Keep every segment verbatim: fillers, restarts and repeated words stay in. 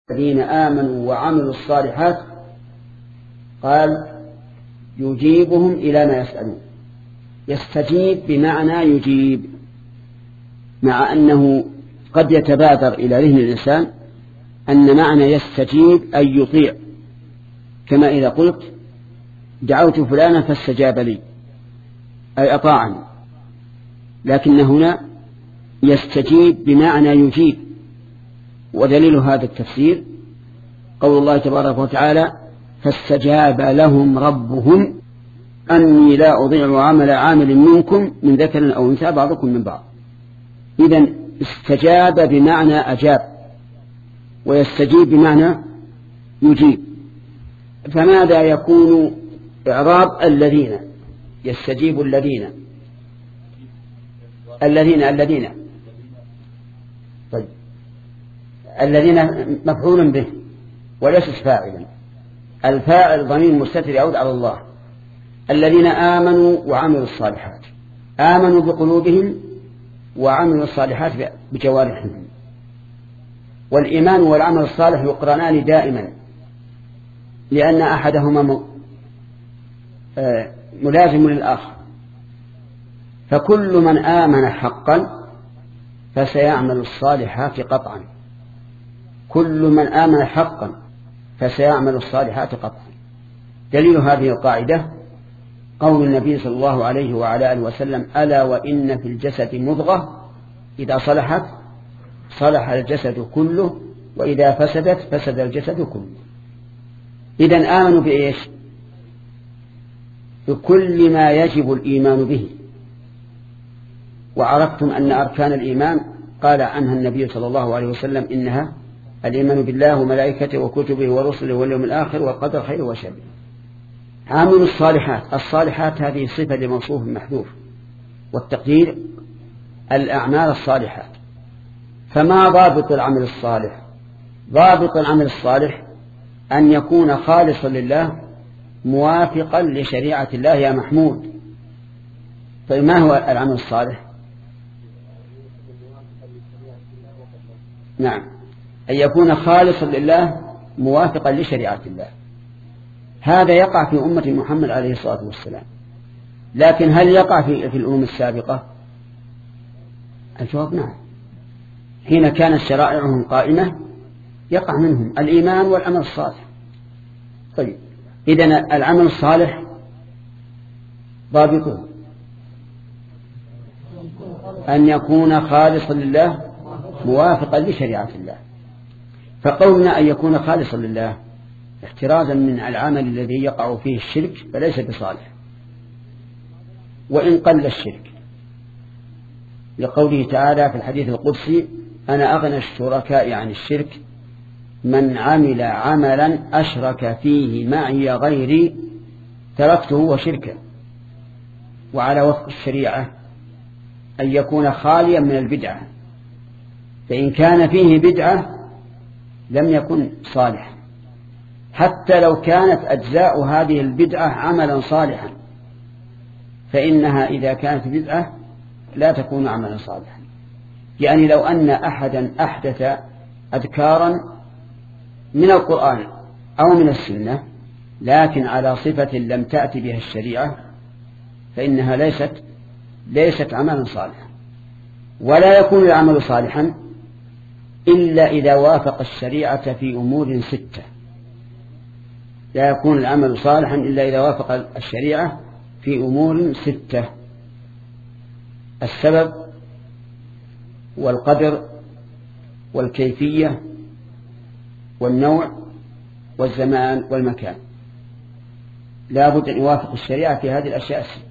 الذين آمنوا وعملوا الصالحات قال يجيبهم إلى ما يسألون. يستجيب بمعنى يجيب، مع أنه قد يتبادر إلى ذهن الإنسان أن معنى يستجيب أي يطيع، كما إذا قلت دعوت فلانا فاستجاب لي أي أطاعني، لكن هنا يستجيب بمعنى يجيب. ودليل هذا التفسير قول الله تبارك وتعالى فاستجاب لهم ربهم أني لا أضيع عمل عامل منكم من ذكر أو أنثى بعضكم من بعض. إذن استجاب بمعنى أجاب، ويستجيب بمعنى يجيب. فماذا يكون إعراب الذين؟ يستجيب الذين الذين الذين طيب الذين مفعول به وليس فاعلا، الفاعل ضمير مستتر يعود على الله. الذين آمنوا وعملوا الصالحات، آمنوا بقلوبهم وعملوا الصالحات بجوارحهم. والإيمان والعمل الصالح يقرنان دائما، لأن أحدهما ملازم للآخر. فكل من آمن حقا فسيعمل الصالحات قطعا، كل من آمن حقا فسيعمل الصالحات قطعا. دليل هذه القاعدة قول النبي صلى الله عليه وعلى آله وسلم ألا وإن في الجسد مضغة إذا صلحت صلح الجسد كله وإذا فسدت فسد الجسد كله. إذن آمنوا بإيش؟ بكل ما يجب الإيمان به. وعرفتم أن أركان الإيمان قال عنها النبي صلى الله عليه وسلم إنها الإيمان بالله وملائكته وكتبه ورسله واليوم الآخر والقدر خير وشر. عامل الصالحات، الصالحات هذه صفة لموصوف محذوف، والتقدير الأعمال الصالحات. فما ضابط العمل الصالح؟ ضابط العمل الصالح أن يكون خالصا لله موافقا لشريعة الله يا محمود. طيب ما هو العمل الصالح؟ نعم، أن يكون خالصا لله موافقا لشريعة الله. هذا يقع في أمة محمد عليه الصلاة والسلام، لكن هل يقع في, في الأمم السابقة؟ الجواب نعم. حين كانت شرائعهم قائمة يقع منهم الإيمان والعمل الصالح. طيب إذن العمل الصالح ضابطه أن يكون خالصا لله موافقا لشريعة الله. فقولنا أن يكون خالصا لله احترازا من العمل الذي يقع فيه الشرك فليس بصالح وإن قل الشرك، لقوله تعالى في الحديث القدسي أنا أغنى الشركاء عن الشرك من عمل عملا أشرك فيه معي غيري تركته وشركه. وعلى وفق الشريعة أن يكون خاليا من البدعة، فإن كان فيه بدعة لم يكن صالحا، حتى لو كانت أجزاء هذه البدعة عملا صالحا، فإنها إذا كانت بدعة لا تكون عملا صالحا. يعني لو أن أحدا أحدث أذكارا من القرآن أو من السنة لكن على صفة لم تأتي بها الشريعة فإنها ليست ليست عملا صالحا. ولا يكون العمل صالحا إلا إذا وافق الشريعة في أمور ستة. لا يكون العمل صالحا إلا إذا وافق الشريعة في أمور ستة: السبب والقدر والكيفية والنوع والزمان والمكان. لا بد أن يوافق الشريعة في هذه الأشياء الستة.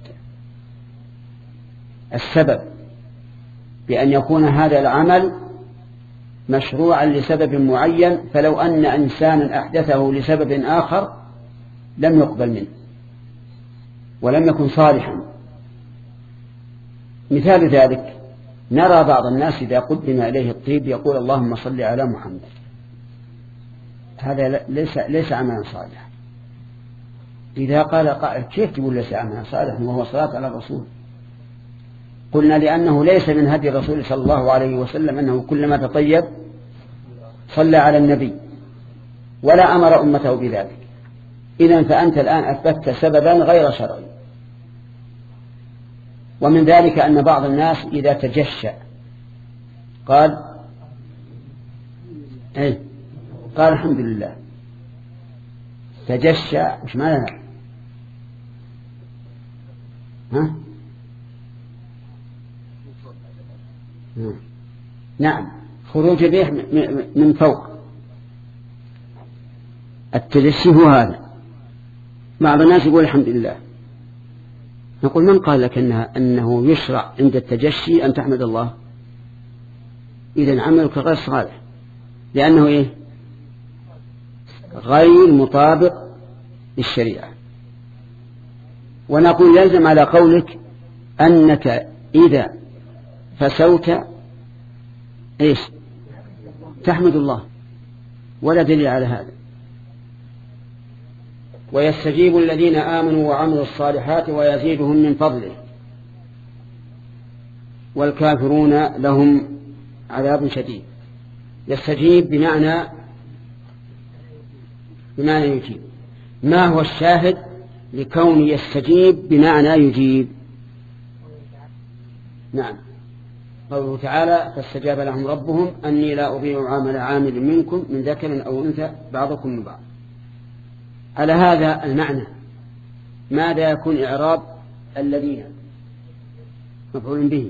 السبب بأن يكون هذا العمل مشروعا لسبب معين، فلو أن إنسانا أحدثه لسبب آخر لم يقبل منه ولم يكن صالحا. مثال ذلك نرى بعض الناس إذا قدم إليه الطيب يقول اللهم صل على محمد، هذا ليس ليس عملا صالحا. إذا قال قائل كيف تقول ليس عملا صالحا وهو صلاة على الرسول؟ قلنا لأنه ليس من هدي الرسول صلى الله عليه وسلم أنه كلما تطيب صلى على النبي، ولا أمر أمته بذلك. إذن فأنت الآن أثبتت سببا غير شرعي. ومن ذلك أن بعض الناس إذا تجشى قال إيه قال الحمد لله. تجشى مش معنى ها؟ نعم خروج الريح من فوق. التجشي هو هذا. بعض الناس يقول الحمد لله. نقول من قال لك أنها أنه يشرع عند التجشي أن تحمد الله؟ إذن عملك غير صالح، لأنه إيه؟ غير مطابق للشريعة. ونقول يلزم على قولك أنك إذا فسوت إيش تحمد الله، ولا دليل على هذا. ويستجيب الذين آمنوا وعملوا الصالحات ويزيدهم من فضله والكافرون لهم عذاب شديد. يستجيب بمعنى بمعنى يجيب. ما هو الشاهد لكون يستجيب بمعنى يجيب؟ نعم قوله تعالى فاستجاب لهم ربهم أني لا أضيع عمل عامل منكم من ذكر أو أنثى بعضكم من بعض. على هذا المعنى ماذا يكون إعراب الذين؟ مفعول به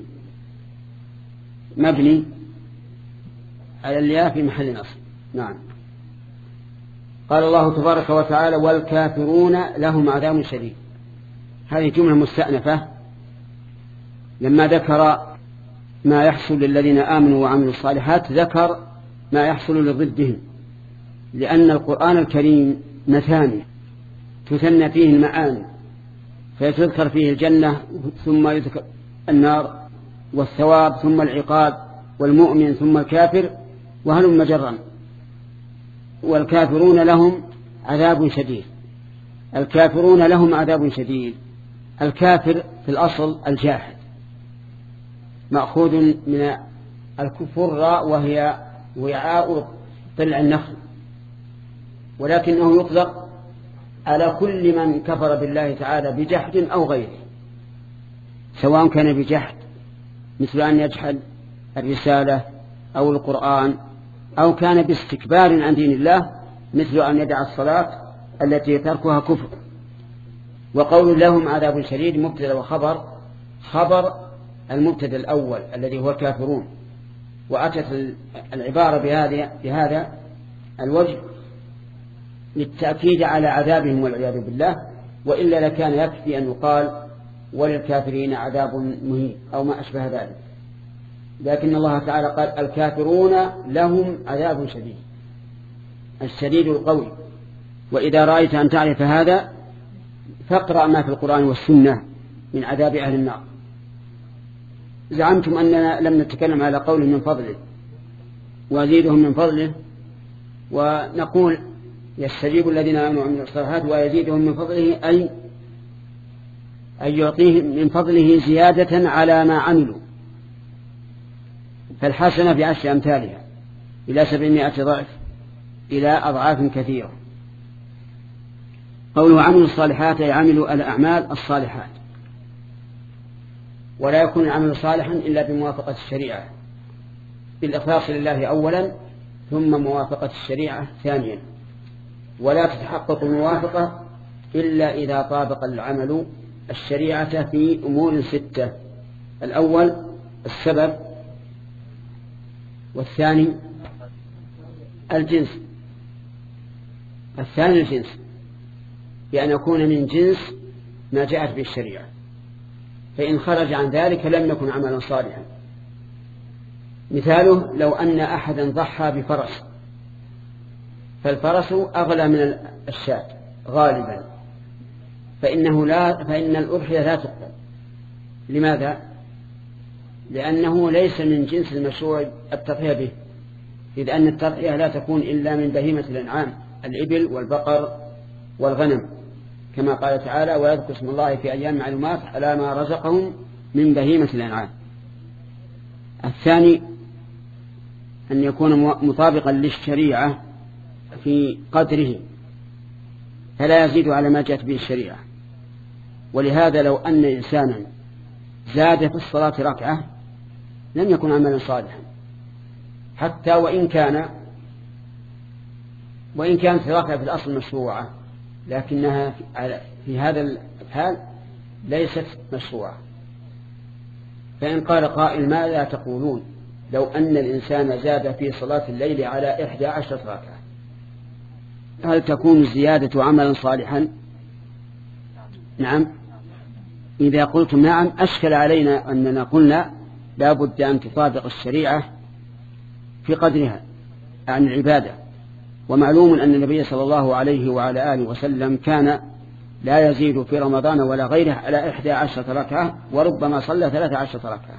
مبني على الياء في محل نصب. نعم. قال الله تبارك وتعالى والكافرون لهم عذاب شديد. هذه جملة مستأنفة لما ذكر ما يحصل للذين آمنوا وعملوا الصالحات ذكر ما يحصل لضدهم، لأن القرآن الكريم مثاني تثنى فيه المعاني، فيذكر فيه الجنة ثم يذكر النار والثواب ثم العقاب والمؤمن ثم الكافر وهلم جرا. والكافرون لهم عذاب شديد. الكافرون لهم عذاب شديد. الكافر في الأصل الجاحد، مأخوذ من الكفر وهي وعاء طلع النخل، ولكنه يطلق على كل من كفر بالله تعالى بجحد أو غيره، سواء كان بجحد مثل أن يجحد الرسالة أو القرآن، أو كان باستكبار عن دين الله مثل أن يدع الصلاة التي تركها كفر. وقول لهم عذاب شديد مبتدأ وخبر، خبر المبتدأ الأول الذي هو الكافرون، وأتت العبارة بهذا بهذا الوجه للتأكيد على عذابهم والعياذ بالله، وإلا لكان يكفي أن يقال وللكافرين عذاب مهين أو ما أشبه ذلك. لكن الله تعالى قال الكافرون لهم عذاب شديد، الشديد القوي. وإذا رأيت أن تعرف هذا فاقرأ ما في القرآن والسنة من عذاب أهل النار. زعمتم أننا لم نتكلم على قول من فضله ويزيدهم من فضله، ونقول يستجيب الذين آمنوا وعملوا الصالحات ويزيدهم من فضله أي أن يعطيهم من فضله زيادة على ما عملوا، فالحسنة بعشر أمثالها إلى سبعمائة ضعف إلى أضعاف كثيرة. قوله عملوا الصالحات أي عملوا الأعمال الصالحات، ولا يكون العمل صالحا إلا بموافقة الشريعة، بالإخلاص لله أولا ثم موافقة الشريعة ثانيا. ولا تتحقق الموافقة إلا إذا طابق العمل الشريعة في أمور ستة: الأول السبب، والثاني الجنس، الثاني الجنس بأن يكون من جنس ما جاءت به الشريعة، فإن خرج عن ذلك لم يكن عملا صالحا. مثاله لو أن أحدا ضحى بفرس، فالفرس أغلى من الشاة غالبا، فإنه لا فإن الأضحية لا تقبل. لماذا؟ لأنه ليس من جنس المشروع التضحية به، إذ أن التضحية لا تكون إلا من بهيمة الأنعام، الإبل والبقر والغنم، كما قال تعالى ويذكر اسم الله في أيام معلومات على ما رزقهم من بهيمة الأنعام. الثاني أن يكون مطابقا للشريعة في قدره فلا يزيد على ما جاءت به الشريعة. ولهذا لو أن إنسانا زاد في الصلاة ركعة لم يكن عملا صالحا، حتى وإن كان وإن كانت ركعة في الأصل مشروعة، لكنها في هذا الحال ليست مشروعة. فإن قال قائل ماذا تقولون لو أن الإنسان زاد في صلاة الليل على إحدى عشرة ركعة، هل تكون الزيادة عملا صالحا؟ نعم. إذا قلتم نعم أشكل علينا أننا قلنا لا بد أن تطابق الشريعة في قدرها عن العبادة. ومعلوم أن النبي صلى الله عليه وعلى آله وسلم كان لا يزيد في رمضان ولا غيره على إحدى عشرة ركعة، وربما صلى ثلاثة عشرة ركعة.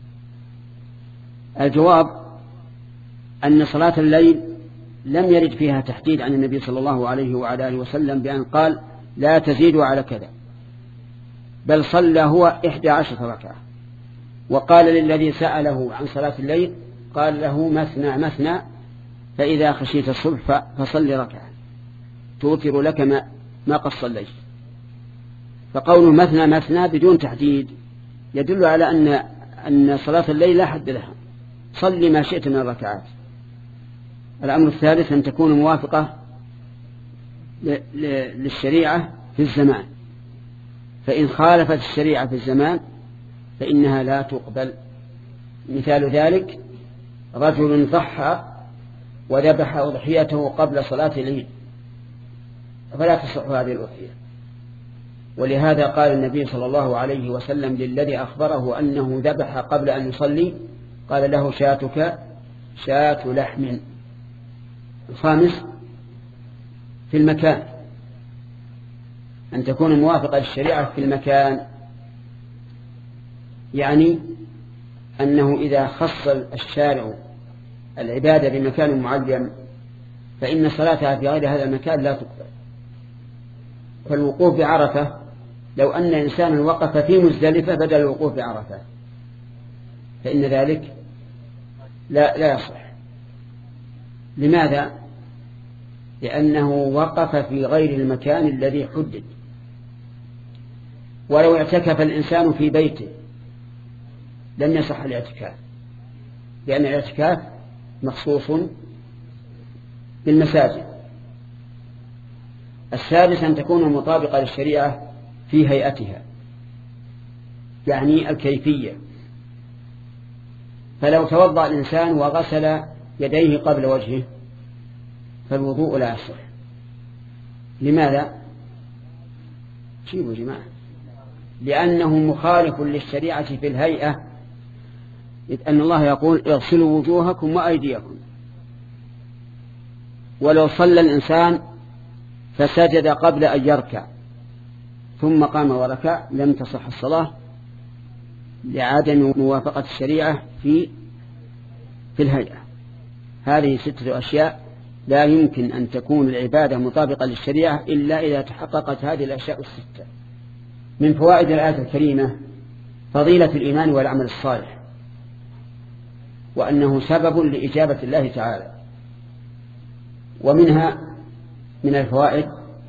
الجواب أن صلاة الليل لم يرد فيها تحديد عن النبي صلى الله عليه وعلى آله وسلم بأن قال لا تزيدوا على كذا، بل صلى هو إحدى عشرة ركعة. وقال للذي سأله عن صلاة الليل قال له مثنى مثنى، فإذا خشيت الصبح فصل ركعة توتر لك ما, ما قد صليت. فقوله مثنى مثنى بدون تحديد يدل على أن أن صلاة الليل لا حد لها، صل ما شئت من الركعات. الأمر الثالث أن تكون موافقة للشريعة في الزمان، فإن خالفت الشريعة في الزمان فإنها لا تقبل. مثال ذلك رجل ضحى وذبح أضحيته قبل صلاة الليل فلا تصح هذه الأضحية. ولهذا قال النبي صلى الله عليه وسلم للذي أخبره أنه ذبح قبل أن يصلي قال له شاتك شات لحم. الخامس في المكان، أن تكون موافقة للشريعة في المكان، يعني أنه إذا خص الشارع العبادة بمكان معين فإن صلاتها في غير هذا المكان لا تقبل. فالوقوف بعرفة لو أن إنسانا وقف في مزدلفة بدل الوقوف بعرفة فإن ذلك لا, لا يصح. لماذا؟ لأنه وقف في غير المكان الذي حدد. ولو اعتكف الإنسان في بيته لم يصح الاعتكاف، لأن الاعتكاف مخصوص بالمساجد. السادس أن تكون مطابقة للشريعة في هيئتها، يعني الكيفية. فلو توضأ الإنسان وغسل يديه قبل وجهه فالوضوء لا يصح. لماذا؟ شيبوا جماعة، لأنه مخالف للشريعة في الهيئة، إذ أن الله يقول اغسلوا وجوهكم وأيديكم. ولو صلى الإنسان فسجد قبل أن يركع ثم قام وركع لم تصح الصلاة لعدم موافقة الشريعة في في الهيئة. هذه ستة أشياء لا يمكن أن تكون العبادة مطابقة للشريعة إلا إذا تحققت هذه الأشياء الستة. من فوائد الآية الكريمة فضيلة الإيمان والعمل الصالح، وأنه سبب لإجابة الله تعالى. ومنها من الفوائد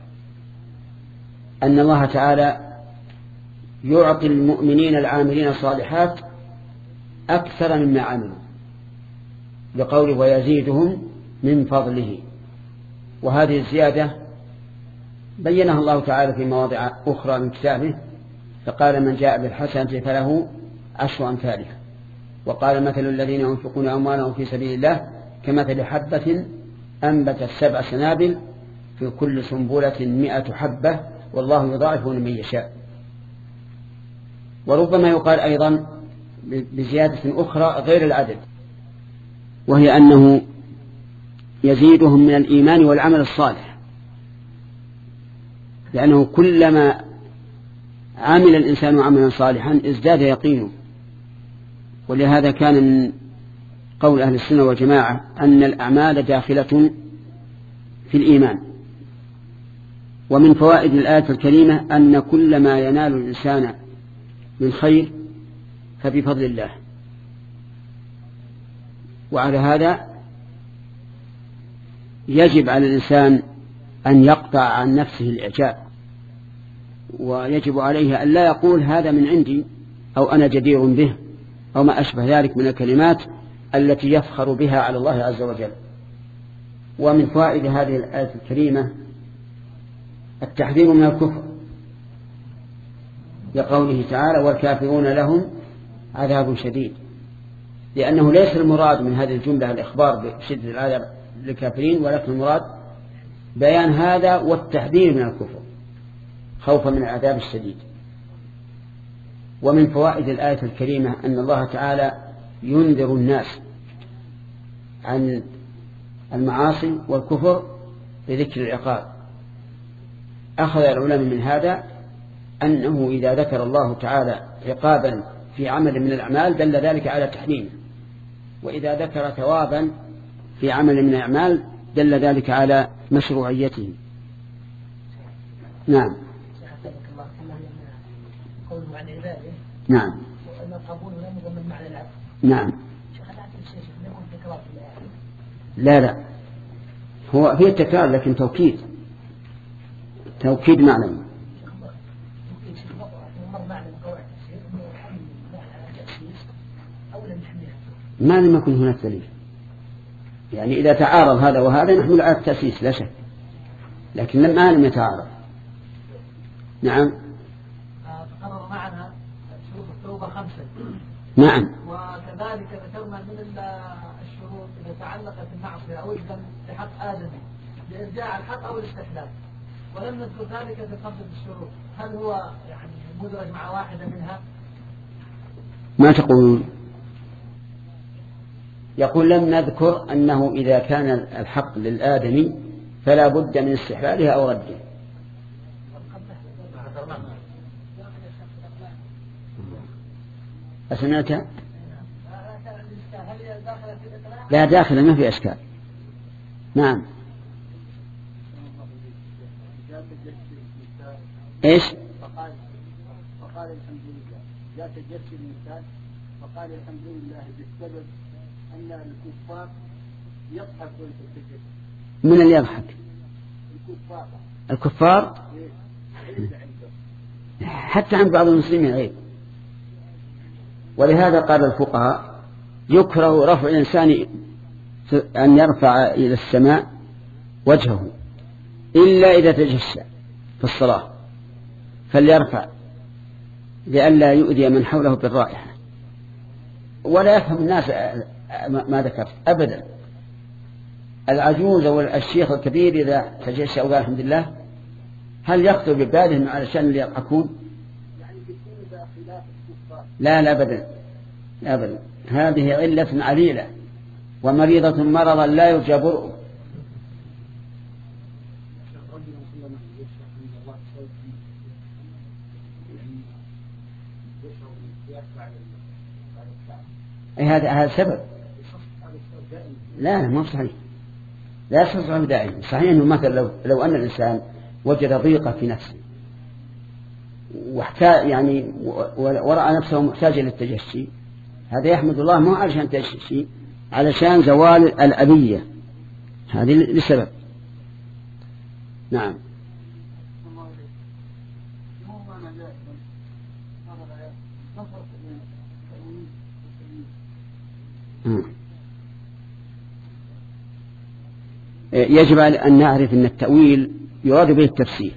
أن الله تعالى يعطي المؤمنين العاملين الصالحات أكثر مما عملوا، لقوله ويزيدهم من فضله. وهذه الزيادة بينها الله تعالى في مواضع أخرى من كتابه، فقال من جاء بالحسنة فله عشر أمثالها. وقال مثل الذين ينفقون أموالهم في سبيل الله كمثل حبة أنبتت سبع سنابل في كل سنبلة مئة حبة والله يضاعف لمن يشاء. وربما يقال أيضا بزيادة أخرى غير العدد، وهي أنه يزيدهم من الإيمان والعمل الصالح، لأنه كلما عمل الإنسان عملا صالحا ازداد يقينه. ولهذا كان من قول أهل السنة والجماعة أن الأعمال داخلة في الإيمان. ومن فوائد الآية الكريمة أن كل ما ينال الإنسان من خير فبفضل الله. وعلى هذا يجب على الإنسان أن يقطع عن نفسه الإعجاب، ويجب عليه أن لا يقول هذا من عندي أو أنا جدير به أو ما أشبه ذلك من الكلمات التي يفخر بها على الله عز وجل. ومن فوائد هذه الآية الكريمة التحذير من الكفر لقوله تعالى والكافرون لهم عذاب شديد، لأنه ليس المراد من هذه الجملة الإخبار بشدة العذاب للكافرين، ولكن المراد بيان هذا والتحذير من الكفر خوفا من العذاب الشديد. ومن فوائد الآية الكريمة أن الله تعالى ينذر الناس عن المعاصي والكفر بذكر العقاب. أخذ العلماء من هذا أنه إذا ذكر الله تعالى عقابا في عمل من الأعمال دل ذلك على تحريمه، وإذا ذكر ثوابا في عمل من الأعمال دل ذلك على مشروعيته. نعم. نعم. نعم. لا لا هو فيه التكرار لكن توكيد توكيد معنوي. ما لم يكن هناك دليل، يعني إذا تعارض هذا وهذا نحمل على التأسيس لا شك، لكن ما لم يتعارض. نعم. تقرر معنا شروط التوبة خمسة. نعم. وكذلك ذكرنا من الشروط إذا تعلقت المعصية أو الذنب بحق آدمي لإرجاع الحق أو الاستحلال، ولم نذكر ذلك في خمسة الشروط. هل هو يعني مدرج مع واحدة منها؟ ما تقولون؟ يقول لم نذكر أنه إذا كان الحق للآدمي فلا بد من استحلاله أو رده. أسمعت؟ لا داخل ما في أشكال. نعم. إيش؟ فقال فقال الحمد لله لا تجسد الإنسان فقال الحمد لله بالسبب أن الكفار يضحكون في التجسد. من اللي يضحك؟ الكفار. الكفار؟ حتى عند بعض المسلمين عيب. ولهذا قال الفقهاء يكره رفع الإنسان أن يرفع إلى السماء وجهه إلا إذا تجسى في الصلاة، فليرفع لئلا يؤذي من حوله بالرائحة. ولا يفهم الناس ما ذكرت أبدا. العجوز والشيخ الكبير إذا تجسى وقال الحمد لله هل يخطر ببالهم علشان اللي يضحكون؟ لا لا أبدا أبدا. هذه علة عليلة ومريضة مرضا لا يرجى برؤه. هذا هذا سبب. لا ما صحيح، لا يصح دائما. صحيح أنه مثلا لو لو أن الإنسان وجد ضيقة في نفسه واحتاج يعني ورأى نفسه محتاجا للتجشي، هذا يحمد الله مو علشان تجشي، علشان زوال الأبية، هذه لسبب. نعم. يجب أن نعرف أن التأويل يراد به التفسير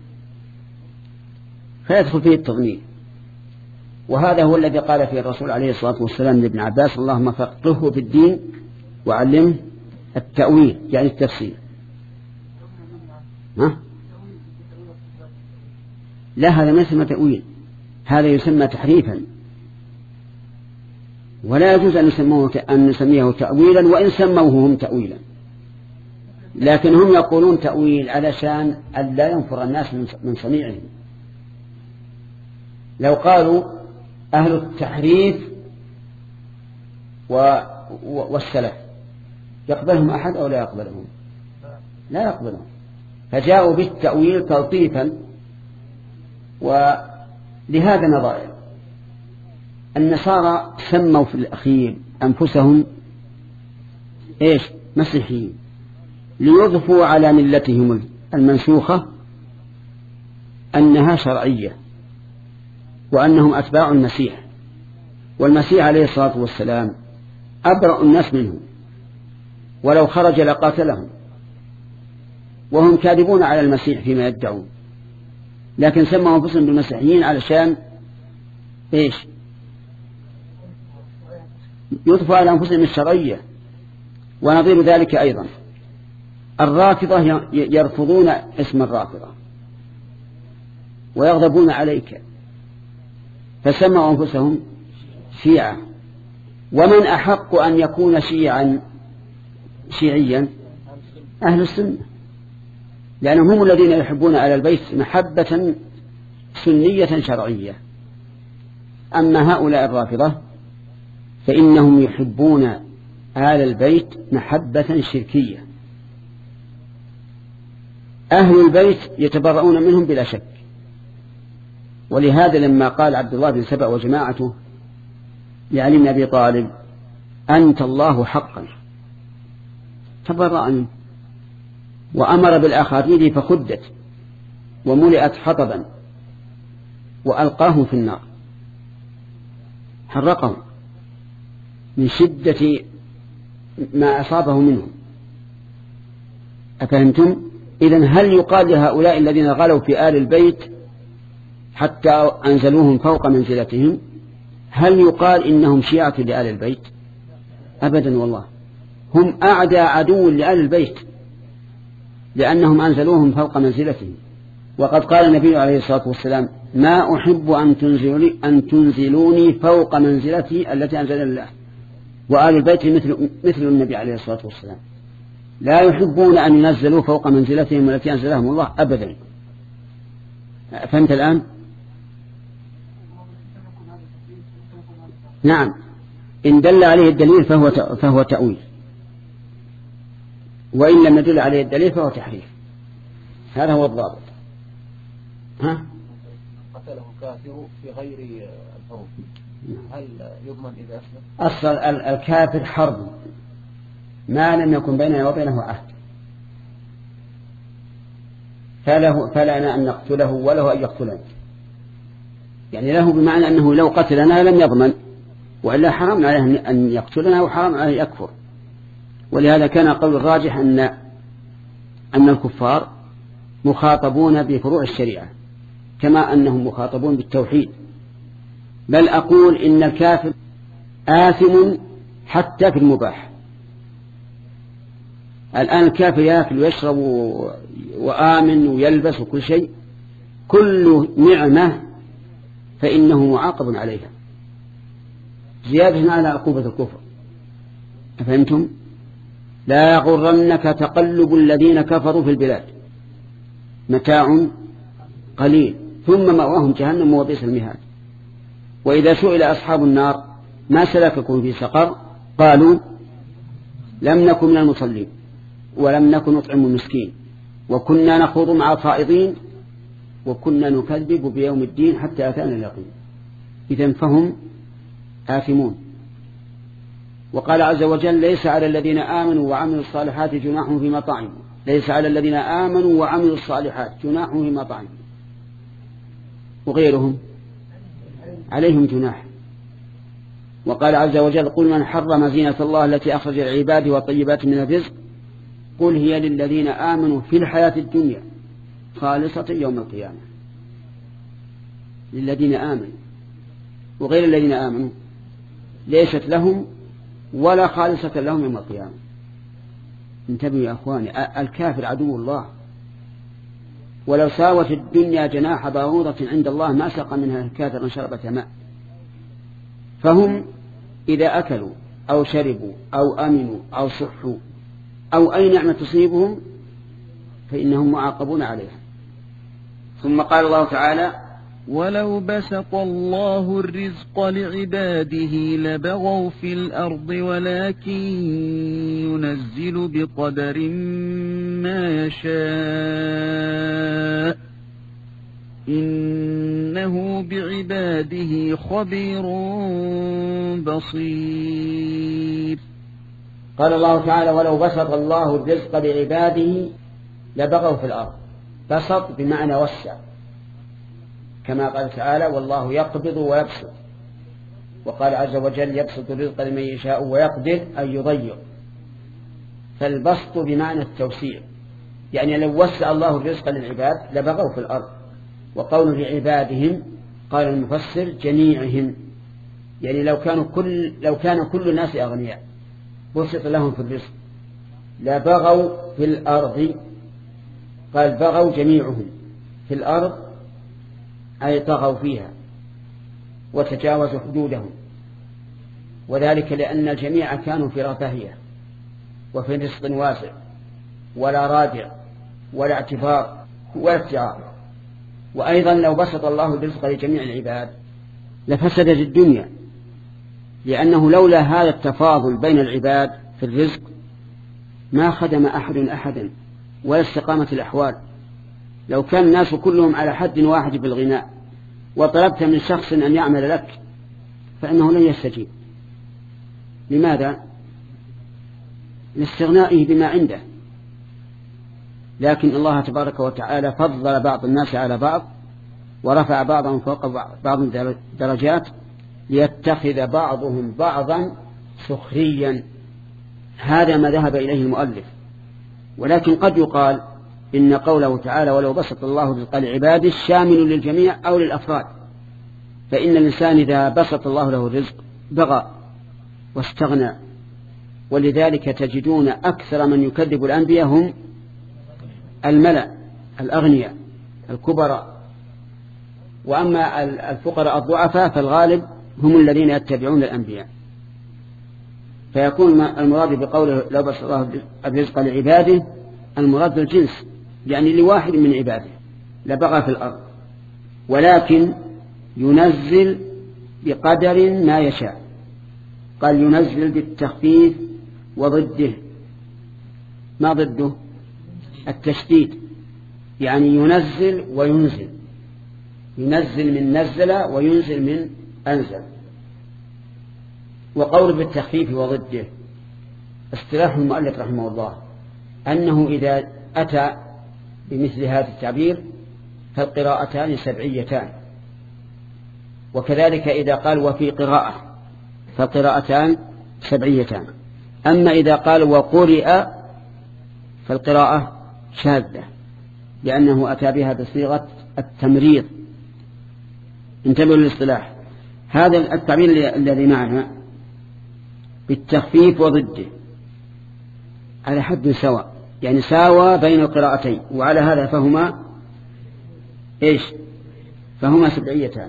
فيدخل فيه التضمين، وهذا هو الذي قال فيه الرسول عليه الصلاة والسلام لابن عباس اللهم فقهه في الدين وعلمه التأويل يعني التفسير. ها؟ لا هذا ما يسمى تأويل، هذا يسمى تحريفا، ولا يجوز أن نسميه أن نسميه تأويلا وإن سموه هم تأويلا، لكن هم يقولون تأويل علشان أن لا ينفر الناس من صنيعهم. لو قالوا أهل التحريف والسلف يقبلهم أحد أو لا يقبلهم؟ لا يقبلهم، فجاءوا بالتأويل تلطيفا. ولهذا نظائر النصارى سموا في الأخير أنفسهم إيش؟ مسيحيين، ليضفوا على ملتهم المنسوخة أنها شرعية وأنهم أتباع المسيح، والمسيح عليه الصلاة والسلام أبرأ الناس منه، ولو خرج لقاتلهم، وهم كاذبون على المسيح فيما يدعون، لكن سموا أنفسهم بالمسيحيين علشان إيش؟ يضفوا على أنفسهم الشرعية. ونظير ذلك أيضا الرافضة يرفضون اسم الرافضة ويغضبون عليك، فسموا أنفسهم شيعة. ومن أحق أن يكون شيعا شيعيا؟ أهل السنة، لأنهم هم الذين يحبون آل البيت محبة سنية شرعية. أما هؤلاء الرافضة فإنهم يحبون آل البيت محبة شركية. أهل البيت يتبرؤون منهم بلا شك، ولهذا لما قال عبد الله بن سبأ وجماعته لعلي بن أبي طالب أنت الله حقا، تبرأ منه، وأمر بالأخاديد فخدت وملئت حطبا وألقاه في النار، حرقه من شدة ما أصابه منه. أفهمتم؟ إذن هل يقال لهؤلاء الذين غلوا في آل البيت حتى أنزلوهم فوق منزلتهم، هل يقال إنهم شيعة لآل البيت؟ أبدا والله، هم أعدى عدو لآل البيت، لأنهم أنزلوهم فوق منزلتهم. وقد قال النبي عليه الصلاة والسلام ما أحب أن تنزلوني, أن تنزلوني فوق منزلتي التي أنزل الله. وآل البيت مثل, مثل النبي عليه الصلاة والسلام لا يحبون أن ينزلوا فوق منزلتهم التي أنزلهم الله أبدا. فهمت الآن؟ نعم، إن دل عليه الدليل فهو فهو تأويل، وإن لم يدل عليه الدليل فهو تحريف. هذا هو الضابط. ها؟ قتله كافر في غير الحروب، هل يضمن إذا أسلم؟ أصل الكافر حرب ما لم يكن بيننا وبينه عهد، فله فلنا أن نقتله وله أن يقتلنا، يعني له بمعنى أنه لو قتلنا لم يضمن، وإلا حرام عليه أن يقتلنا وحرام عليه يكفر. ولهذا كان قول الراجح أن أن الكفار مخاطبون بفروع الشريعة كما أنهم مخاطبون بالتوحيد، بل أقول إن الكافر آثم حتى في المباح. الآن الكافر يأكل ويشرب وآمن ويلبس وكل شيء، كل نعمة فإنه معاقب عليها زيادة على عقوبة الكفر. أفهمتم؟ لا يغرنك تقلب الذين كفروا في البلاد، متاع قليل ثم مأواهم جهنم وبئس المهاد. وإذا سئل أصحاب النار ما سلككم في سقر قالوا لم نكن من المصلين ولم نكن نطعم المسكين وكنا نخوض مع الخائضين وكنا نكذب بيوم الدين حتى أتانا اليقين. إذن فهم آثمون. وقال عز وجل ليس على الذين آمنوا وعملوا الصالحات جناح فيما طعموا، ليس على الذين آمنوا وعملوا الصالحات جناح فيما طعموا، وغيرهم عليهم جناح. وقال عز وجل قل من حرم زينة الله التي أخرج العباد والطيبات من الرزق قل هي للذين آمنوا في الحياة الدنيا خالصة يوم القيامة. للذين آمنوا، وغير الذين آمنوا ليست لهم ولا خالصة لهم يوم القيامة. انتبهوا يا أخواني، الكافر عدو الله، ولو ساوت الدنيا جناح بعوضة عند الله ما سقى منها الكافر شربة ماء. فهم إذا أكلوا أو شربوا أو أمنوا أو صحوا أو أي نعمة تصيبهم فإنهم معاقبون عليها. ثم قال الله تعالى ولو بسط الله الرزق لعباده لبغوا في الأرض ولكن ينزل بقدر ما يشاء إنه بعباده خبير بصير. قال الله تعالى ولو بسط الله الرزق لعباده لبغوا في الأرض. بسط بمعنى وسع، كما قال تعالى والله يقبض ويبسط، وقال عز وجل يبسط الرزق لمن يشاء ويقدر أن يضيق. فالبسط بمعنى التوسيع، يعني لو وسع الله الرزق للعباد لبغوا في الأرض. وقول لعبادهم قال المفسر جميعهم، يعني لو كانوا كل لو كان كل الناس أغنياء بسط لهم في الرزق لبغوا في الأرض. قال بغوا جميعهم في الأرض أي طغوا فيها وتجاوزوا حدودهم، وذلك لأن الجميع كانوا في رفاهية وفي رزق واسع ولا رادع ولا اعتبار ولا افتعار. وأيضا لو بسط الله الرزق لجميع العباد لفسدت الدنيا، لأنه لولا هذا التفاضل بين العباد في الرزق ما خدم أحد أحدا ولا استقامت الأحوال. لو كان الناس كلهم على حد واحد بالغناء وطلبت من شخص أن يعمل لك فإنه لن يستجيب. لماذا؟ لاستغنائه بما عنده. لكن الله تبارك وتعالى فضل بعض الناس على بعض ورفع بعضهم فوق بعض درجات ليتخذ بعضهم بعضا سخريا. هذا ما ذهب إليه المؤلف. ولكن قد يقال إن قوله تعالى ولو بسط الله رزق لعباده شامل للجميع أو للأفراد، فإن الإنسان إذا بسط الله له الرزق بغى واستغنى. ولذلك تجدون أكثر من يكذب الأنبياء هم الملأ الأغنياء الكبراء، وأما الفقراء الضعفاء فالغالب هم الذين يتبعون الأنبياء. فيكون المراد بقوله لو بسط الله الرزق لعباده المراد الجنس، يعني لواحد من عباده لبغى في الأرض، ولكن ينزل بقدر ما يشاء. قال ينزل بالتخفيف وضده. ما ضده؟ التشديد، يعني ينزل وينزل، ينزل من نزل وينزل من أنزل. وقول بالتخفيف وضده اصطلاح المؤلف رحمه الله أنه إذا أتى بمثل هذا التعبير فالقراءتان سبعيتان، وكذلك إذا قال وفي قراءة فالقراءتان سبعيتان. أما إذا قال وقرئ فالقراءة شاذة، لأنه أتى بها بصيغة التمريض. انتبهوا للاصطلاح. هذا التعبير الذي معنا بالتخفيف وضده على حد سواء، يعني ساوى بين القراءتين، وعلى هذا فهما إيش؟ فهما سبعيتان.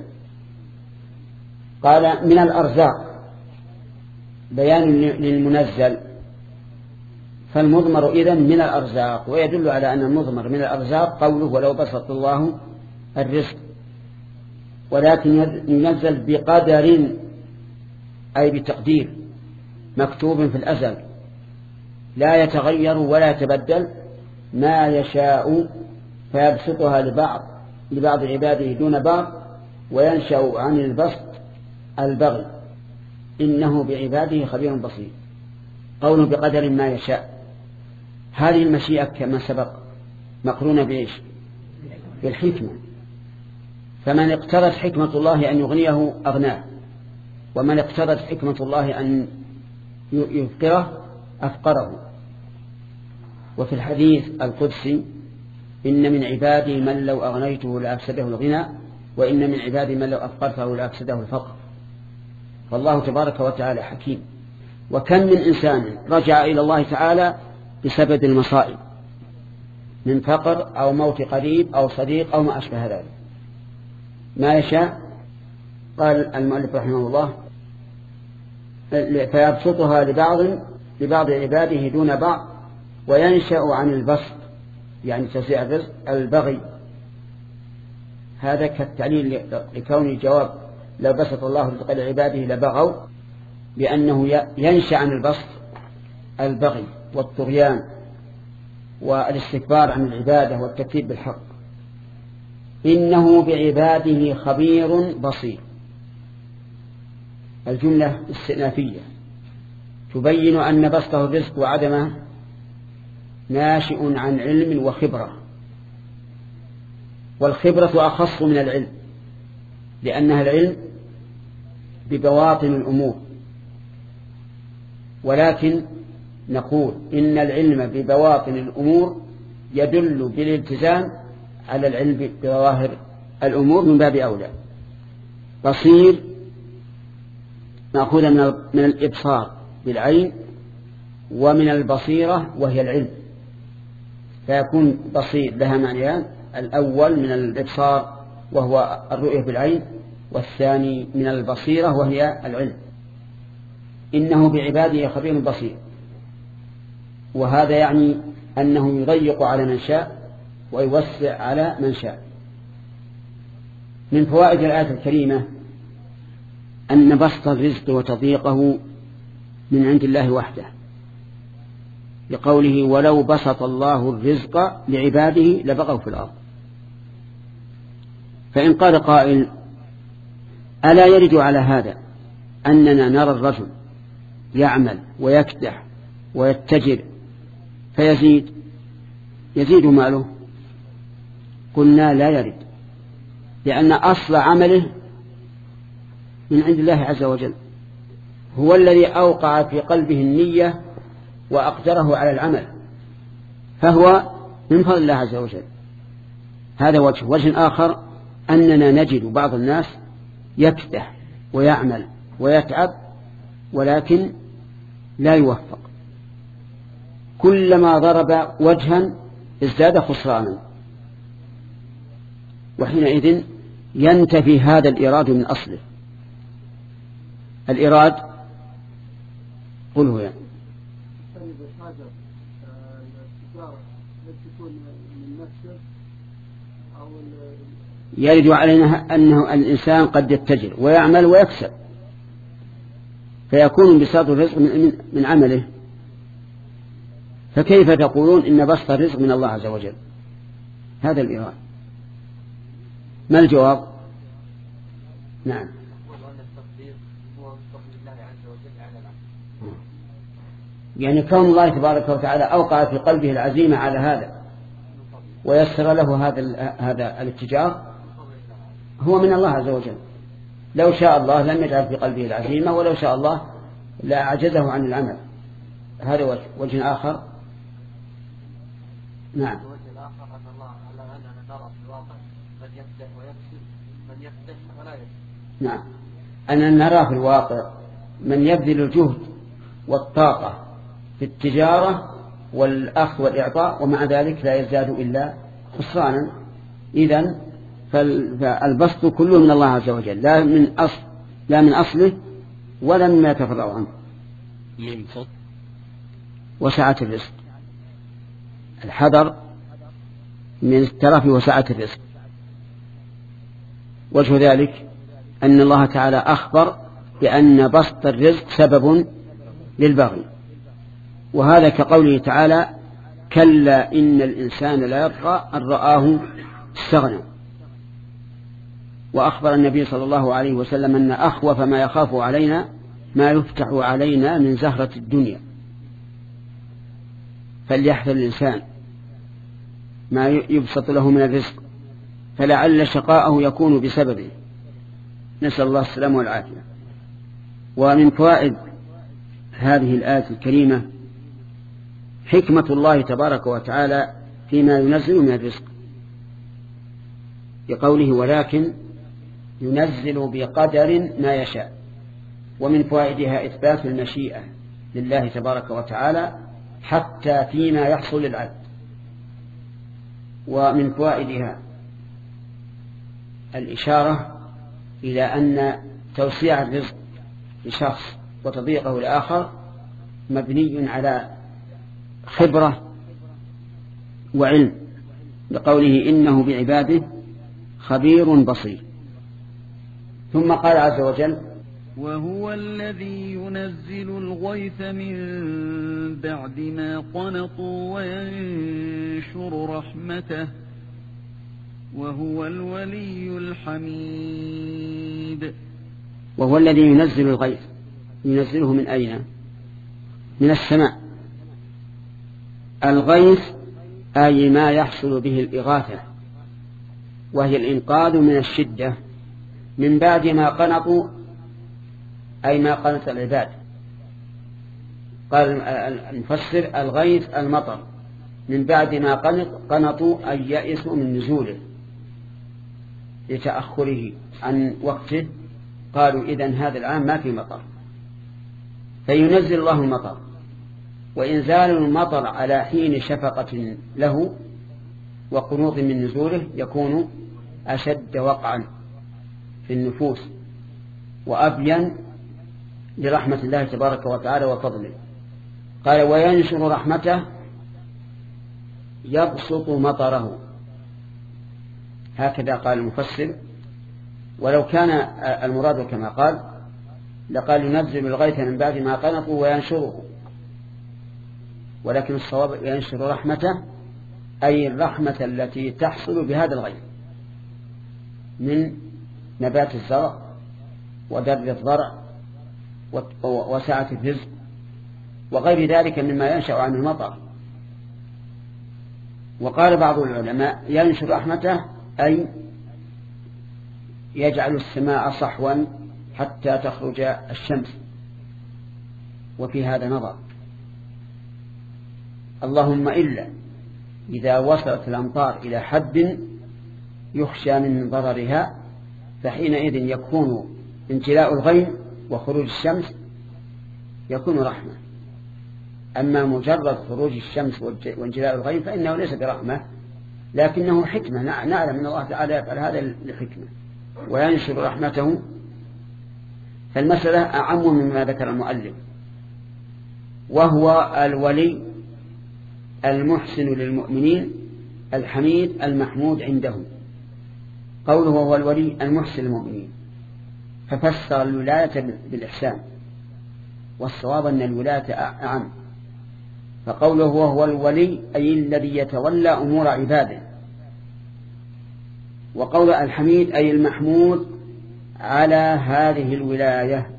قال من الأرزاق بيان للمنزل، فالمضمر إذن من الأرزاق، ويدل على أن المضمر من الأرزاق قوله ولو بسط الله الرزق، ولكن ينزل بقدر أي بتقدير مكتوب في الأزل لا يتغير ولا يتبدل ما يشاء، فيبسطها لبعض لبعض عباده دون بعض، وينشأ عن البسط البغي إنه بعباده خبير بصير. قوله بقدر ما يشاء، هذه المشيئة كما سبق مقرونة بإيش؟ بالحكمة. فمن اقتضت حكمة الله أن يغنيه أغناه، ومن اقتضت حكمة الله أن يفقره أفقره. وفي الحديث القدسي إن من عبادي من لو أغنيته لأفسده الغنى، وإن من عبادي من لو أفقرته لأفسده الفقر. فالله تبارك وتعالى حكيم. وكم من إنسان رجع إلى الله تعالى بسبب المصائب من فقر أو موت قريب أو صديق أو ما أشبه ذلك. ما يشاء قال المؤلف رحمه الله فيبسطها لبعض لبعض عباده دون بعض، وينشأ عن البسط يعني توسيع الرزق البغي. هذا كالتعليل لكون جواب لو بسط الله رزق لعباده لبغوا، لأنه ينشأ عن البسط البغي والطغيان والاستكبار عن العبادة والتكذيب بالحق. إنه بعباده خبير بصير. الجملة استئنافية تبين أن بسطه الرزق وعدمه ناشئ عن علم وخبرة، والخبرة أخص من العلم، لأنها العلم ببواطن الأمور، ولكن نقول إن العلم ببواطن الأمور يدل بالالتزام على العلم بظواهر الأمور من باب أولى. بصير مأخوذ من الإبصار بالعين، ومن البصيرة وهي العلم، فيكون بصير لها معنيان: الأول من الإبصار وهو الرؤية بالعين، والثاني من البصيرة وهي العلم. إنه بعباده خبير بصير، وهذا يعني أنه يضيق على من شاء ويوسع على من شاء. من فوائد الآية الكريمة أن بسط الرزق وتضييقه من عند الله وحده، لقوله: ولو بسط الله الرزق لعباده لبغوا في الأرض. فإن قال قائل: ألا يرد على هذا أننا نرى الرجل يعمل ويكدح ويتجر فيزيد يزيد ماله؟ قلنا: لا يرد، لأن أصل عمله من عند الله عز وجل، هو الذي أوقع في قلبه النية وأقدره على العمل، فهو من فضل الله عز وجل. هذا وجه. وجه آخر أننا نجد بعض الناس يكدح ويعمل ويتعب ولكن لا يوفق، كلما ضرب وجها ازداد خسرانا، وحينئذ ينتفي هذا الإراد من أصله. الإراد قل يعني يرد علينا أنه الإنسان قد يتجر ويعمل ويكسب، فيكون بساط الرزق من, من عمله. فكيف تقولون إن بسط الرزق من الله عز وجل؟ هذا الإراد. ما الجواب؟ نعم، يعني كون الله تبارك وتعالى أوقع في قلبه العزيمة على هذا ويسر له هذا هذا الاتجار هو من الله عز وجل. لو شاء الله لم يجعل في قلبه العزيمة، ولو شاء الله لا أعجزه عن العمل. هذا وجه. وجه آخر نعم، الوجه الآخر أن الله على أننا نرى في الواقع من يفتح ويكسب من يفتح ولا يكسب. نعم، أننا نرى في الواقع من يبذل الجهد والطاقة في التجارة والأخذ والإعطاء ومع ذلك لا يزداد إلا خسرانا. إذن فالبسط كله من الله عز وجل، لا من أصل لا من أصله ولا مما يتفرع عنه. وسعة الرزق، الحذر من الترف وسعة الرزق. وجه ذلك أن الله تعالى أخبر بأن بسط الرزق سبب للبغي، وهذا كقوله تعالى: كلا إن الإنسان لا يطغى أن رآه استغنى. وأخبر النبي صلى الله عليه وسلم أن أخوف ما يخاف علينا ما يفتح علينا من زهرة الدنيا، فليحذر الإنسان ما يبسط له من الرزق، فلعل شقاءه يكون بسببه. نسأل الله السلامة والعافية. ومن فوائد هذه الآية الكريمة حكمة الله تبارك وتعالى فيما ينزل من الرزق، بقوله: ولكن ينزل بقدر ما يشاء. ومن فوائدها إثبات المشيئة لله تبارك وتعالى حتى فيما يحصل للعبد. ومن فوائدها الإشارة إلى أن توسيع الرزق لشخص وتضييقه لآخر مبني على خبرة وعلم، بقوله: إنه بعباده خبير بصير. ثم قال عز وجل: وهو الذي ينزل الغيث من بعد ما قنطوا وينشر رحمته وهو الولي الحميد. وهو الذي ينزل الغيث، ينزله من أين؟ من السماء. الغيث أي ما يحصل به الإغاثة، وهي الإنقاذ من الشدة من بعد ما قنطوا، أي ما قنط العباد. قال المفسر الغيث المطر من بعد ما قنطوا أي يئسوا من نزوله لتأخره عن وقته. قالوا إذن هذا العام ما في مطر، فينزل الله المطر. وإنزال المطر على حين شفقة له وقنوط من نزوله يكون أشد وقعا في النفوس وأبين لرحمة الله تبارك وتعالى وفضله. قال وينشر رحمته يبسط مطره، هكذا قال المفسر. ولو كان المراد كما قال لقال ينزل الغيث من بعد ما قنطوا وينشره، ولكن الصواب ينشر رحمته أي الرحمة التي تحصل بهذا الغيث من نبات الزرع ودر الضرع وسعة الرزق وغير ذلك مما ينشأ عن المطر. وقال بعض العلماء ينشر رحمته أي يجعل السماء صحوا حتى تخرج الشمس، وفي هذا نظر. اللهم إلا إذا وصلت الأمطار إلى حد يخشى من ضررها، فحينئذ يكون امتلاء الغيم وخروج الشمس يكون رحمة. أما مجرد خروج الشمس وانجلاء الغيم فإنه ليس برحمة، لكنه حكمة. نعلم من الله تعالى يفعل هذا لحكمة وينشر رحمته. فالمسألة أعم مما ذكر المؤلف، وهو الولي المحسن للمؤمنين الحميد المحمود عنده. قوله هو الولي المحسن للمؤمنين ففسر الولاية بالإحسان، والصواب أن الولاية أعم. فقوله هو الولي أي الذي يتولى أمور عباده. وقول الحميد أي المحمود على هذه الولاية،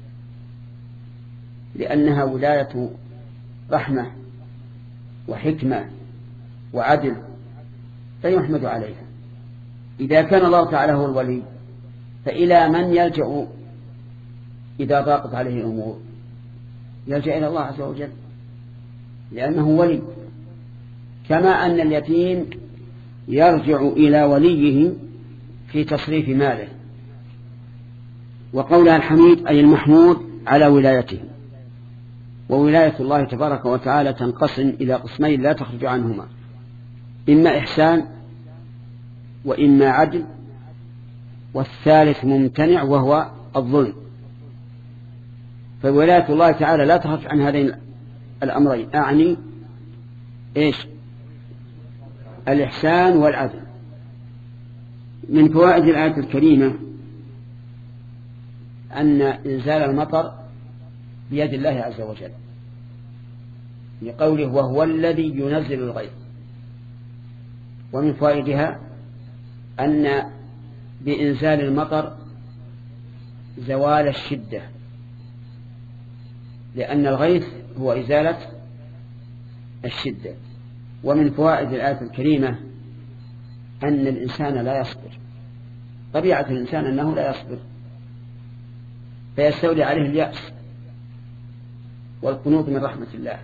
لأنها ولاية رحمة وحكمة وعدل فيحمد عليها. إذا كان الله تعالى هو الولي فإلى من يلجأ إذا ضاقت عليه الأمور؟ يلجأ إلى الله عز وجل لأنه ولي. كما أن اليتيم يرجع إلى وليه في تصريف ماله. وقولها الحميد أي المحمود على ولايته. وولاية الله تبارك وتعالى تنقسم إلى قسمين لا تخرج عنهما، إما إحسان وإما عدل، والثالث ممتنع وهو الظلم. فولاية الله تعالى لا تخرج عن هذين الأمرين، أعني إيش؟ الإحسان والعدل. من فوائد الآية الكريمة أن إنزال المطر بيد الله عز وجل، لقوله وهو الذي ينزل الغيث. ومن فوائدها أن بإنزال المطر زوال الشدة، لأن الغيث هو إزالة الشدة. ومن فوائد الآية الكريمة أن الإنسان لا يصبر. طبيعة الإنسان أنه لا يصبر، فيستولي عليه اليأس والقنوط من رحمة الله.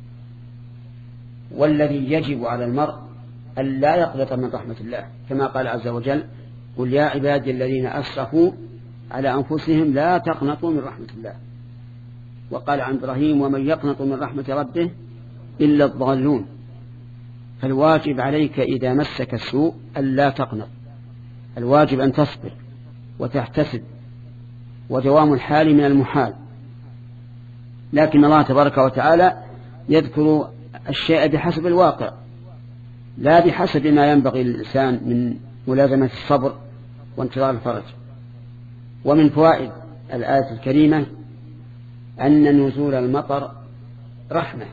والذي يجب على المرء أن لا يقنط من رحمة الله، كما قال عز وجل قل يا عبادي الذين أسرفوا على أنفسهم لا تقنطوا من رحمة الله. وقال عن إبراهيم ومن يقنط من رحمة ربه إلا الضالون. فالواجب عليك إذا مسك السوء ألا تقنط، الواجب أن تصبر وتحتسب، ودوام الحال من المحال. لكن الله تبارك وتعالى يذكر الشيء بحسب الواقع لا بحسب ما ينبغي للإنسان من ملازمة الصبر وانتظار الفرج. ومن فوائد الآية الكريمة أن نزول المطر رحمة،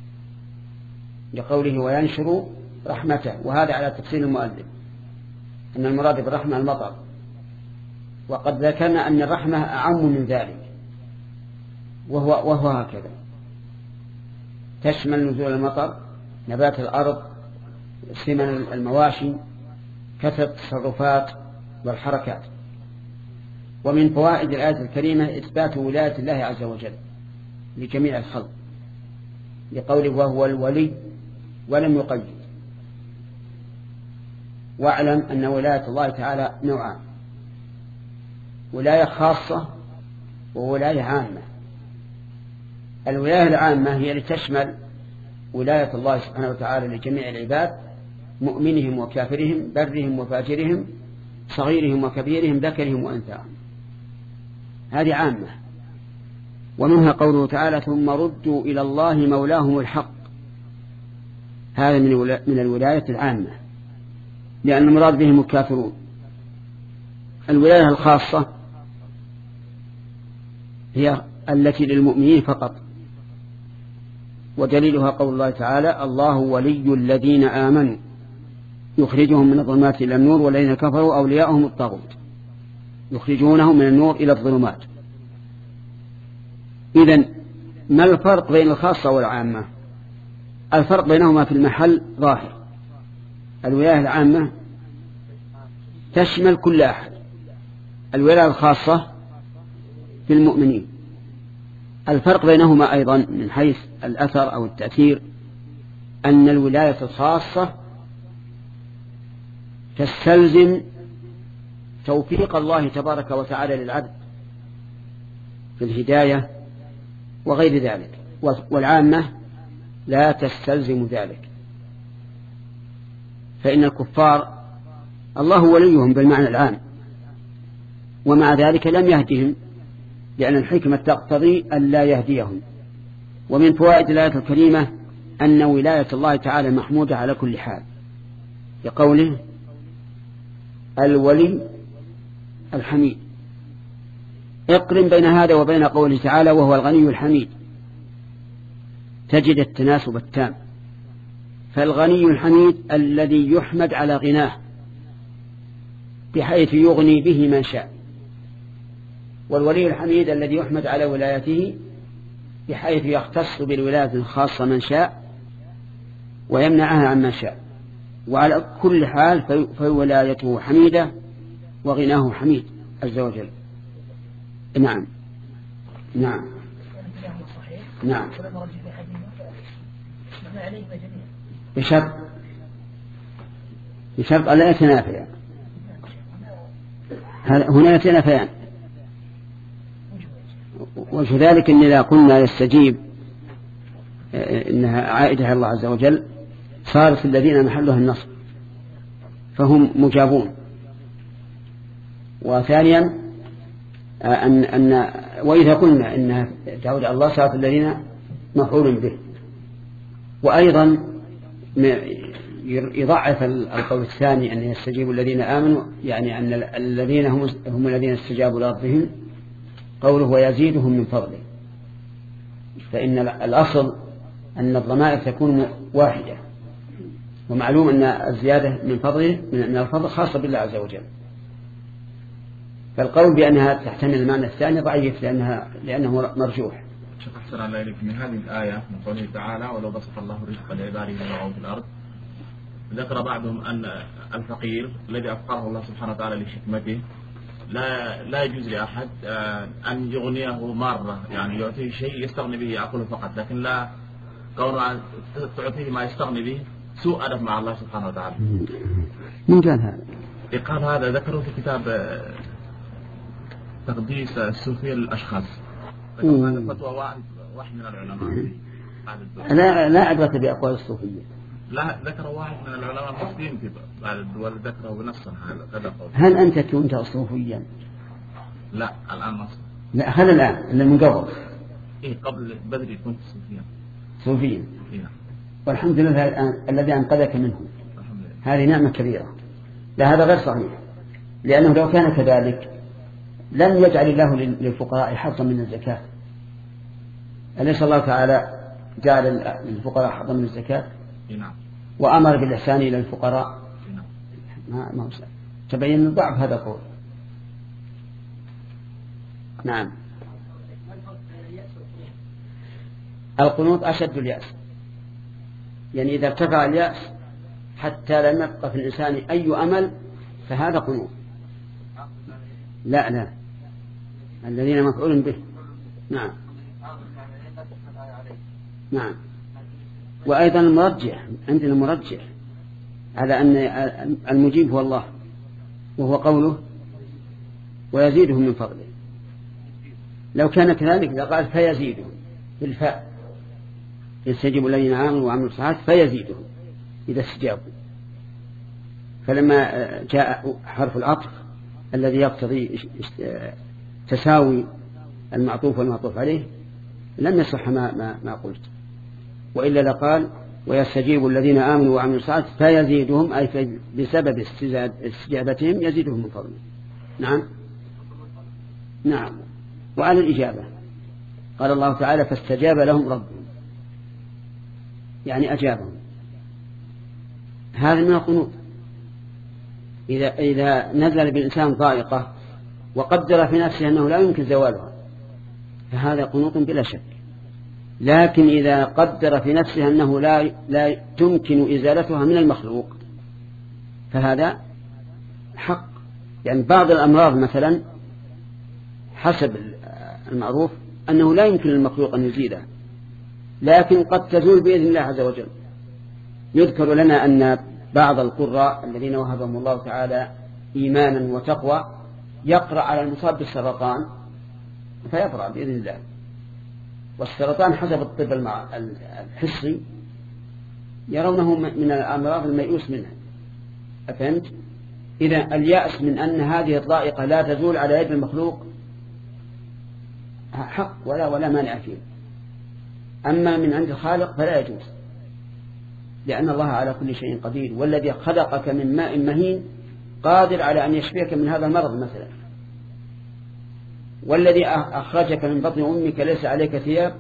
لقوله وينشر رحمته، وهذا على تفسير المؤلف أن المراد بالرحمة المطر. وقد ذكرنا أن الرحمة أعم من ذلك، وهو, وهو هكذا تشمل نزول المطر، نبات الأرض، سمن المواشي، كثرة التصرفات والحركات. ومن فوائد الآية الكريمة إثبات ولاية الله عز وجل لجميع الخلق لقوله وهو الولي ولم يقيد. واعلم أن ولاية الله تعالى نوعان: ولاية خاصة وولاية عامة. الولاية العامة هي لتشمل ولاية الله سبحانه وتعالى لجميع العباد، مؤمنهم وكافرهم، برهم وفاجرهم، صغيرهم وكبيرهم، ذكرهم وأنثاهم، هذه عامة. ومنها قوله تعالى ثم ردوا إلى الله مولاهم الحق، هذا من الولاية العامة لأن المراد بهم الكافرون. الولاية الخاصة هي التي للمؤمنين فقط، ودليلها قول الله تعالى الله ولي الذين آمنوا يخرجهم من الظلمات إلى النور والذين كفروا أولياؤهم الطاغوت يخرجونهم من النور إلى الظلمات. إذن ما الفرق بين الخاصة والعامة؟ الفرق بينهما في المحل ظاهر. الولاية العامة تشمل كل أحد، الولاية الخاصة في المؤمنين. الفرق بينهما أيضا من حيث الأثر أو التأثير أن الولاية الخاصة تستلزم توفيق الله تبارك وتعالى للعبد في الهداية وغير ذلك، والعامة لا تستلزم ذلك. فإن الكفار الله وليهم بالمعنى العام، ومع ذلك لم يهدهم لأن الحكمة تقتضي أن لا يهديهم. ومن فوائد الآية الكريمة أن ولاية الله تعالى محمودة على كل حال، لقوله الولي الحميد. اقرن بين هذا وبين قوله تعالى وهو الغني الحميد، تجد التناسب التام. فالغني الحميد الذي يحمد على غناه بحيث يغني به من شاء، والولي الحميد الذي يحمد على ولايته بحيث يختص بالولاية الخاصة من شاء ويمنعها عن من شاء. وعلى كل حال فولايته حميدة وغناه حميد عز وجل. نعم نعم نعم بشرط بشرط ألا يتنافيان. هنا يتنافيان. وجه ذلك إن إذا قلنا يستجيب إنها عائدة على الله عز وجل صارت الذين محلها النصب فهم مجابون. وثانيا أن, أن وإذا قلنا إنها تعود على الله صارت الذين مفعول به. وأيضا يضعف القول الثاني أن يستجيب الذين آمنوا، يعني أن الذين هم, هم الذين استجابوا لربهم قوله ويزيدهم من فضله. فإن الأصل أن الضمائر تكون واحدة، ومعلوم أن الزيادة من فضله من الفضل خاصة بالله عز وجل. فالقول بأنها تحتمل المعنى الثاني ضعيف لأنها لأنه مرجوح. شيخ أحسن الله إليك، من هذه الآية من قوله تعالى ولو بسط الله الرزق لعباده لبغوا في الأرض، ذكر بعضهم أن الفقير الذي أفقره الله سبحانه وتعالى لحكمته لا لا يجوز لأحد أن يغنيه مرة، يعني يعطيه شيء يستغني به يأكله فقط، لكن لا كونه تعطيه ما يستغني به سوء أدب مع الله سبحانه وتعالى. من قال هذا؟ قال هذا ذكره في كتاب تقديس الصوفية للأشخاص. هذا فتوى واحد من العلماء. لا لا عبرة بأقوال الصوفية. لا ذكر واحد من العلماء المسلمين في بعض الدول ذكره بنصا هذا قول. هل أنت كنت صوفيا؟ لا الآن مصر. لا هل الآن اللي من قبل؟ إيه قبل بدري كنت صوفيا. صوفيا. إيه. والحمد لله الآن الذي أنقذك منه. الحمد لله. هذه نعمة كبيرة. لا هذا غير صحيح، لأنه لو كان كذلك لن يجعل الله للفقراء حظا من الزكاة. أليس الله تعالى جعل للفقراء حظا من الزكاة؟ نعم. وأمر بالإحسان إلى الفقراء. نعم. ما ما تبين ضعف هذا القول. نعم. القنوط أشد اليأس. يعني إذا ارتفع اليأس حتى لم يبقى في الإنسان أي أمل فهذا قنوط. لا لا الذين مفعول به. نعم نعم. وأيضا المرجح عندنا مرجح على أن المجيب هو الله، وهو قوله ويزيده من فضله. لو كان كذلك لقال فيزيده بالفاء، يستجيب الذين آمنوا وعملوا الصالحات فيزيدهم إذا استجابوا. فلما جاء حرف العطف الذي يقتضي تساوي المعطوف والمعطوف عليه لم يصح ما, ما, ما قلت، وإلا لقال ويستجيب الذين آمنوا وعملوا الصالحات فيزيدهم، أي بسبب استجابتهم يزيدهم من فضله. نعم نعم. وعلى الإجابة قال الله تعالى فاستجاب لهم ربهم، يعني أجابهم. هذا من القنوط. إذا, إذا نزل بالإنسان ضائقة وقدر في نفسه أنه لا يمكن زوالها فهذا قنوط بلا شك. لكن إذا قدر في نفسه أنه لا, لا تمكن إزالتها من المخلوق فهذا حق. يعني بعض الأمراض مثلا حسب المعروف أنه لا يمكن للمخلوق أن يزيلها، لكن قد تزول بإذن الله عز وجل. يذكر لنا أن بعض القراء الذين وهبهم الله تعالى إيمانا وتقوى يقرأ على المصاب بالسرطان فيبرأ بإذن الله. والسرطان حسب الطب الحسي يرونه من الأمراض الميؤوس منها. أفهمت؟ إذا اليأس من أن هذه الضائقة لا تزول على يد المخلوق حق ولا ولا مانع فيه. أما من عند الخالق فلا يجوز، لأن الله على كل شيء قدير، والذي خلقك من ماء مهين قادر على أن يشفيك من هذا المرض مثلا، والذي أخرجك من بطن أمك ليس عليك ثياب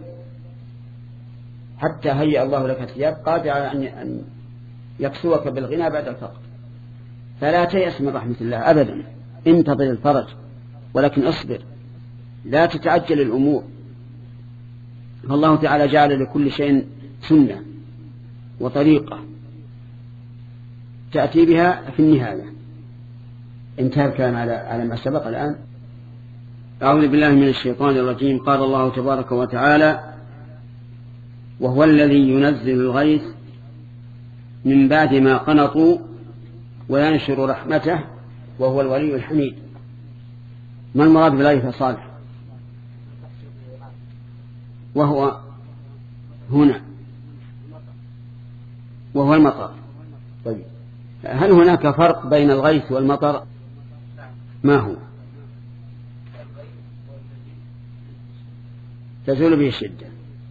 حتى هيأ الله لك ثياب، قادر على أن يكسوك بالغنى بعد الفقر. فلا تيأس من رحمة الله أبدا، انتظر الفرج، ولكن اصبر، لا تتعجل الأمور. فالله تعالى جعل لكل شيء سنة وطريقة تأتي بها في النهاية. انتهى الكلام على على ما سبق. الآن أعوذ بالله من الشيطان الرجيم. قال الله تبارك وتعالى وهو الذي ينزل الغيث من بعد ما قنطوا وينشر رحمته وهو الولي الحميد. ما المراد بالغيث يا صالح؟ وهو هنا وهو المطر. طيب هل هناك فرق بين الغيث والمطر؟ ما هو؟ تزول به الشدة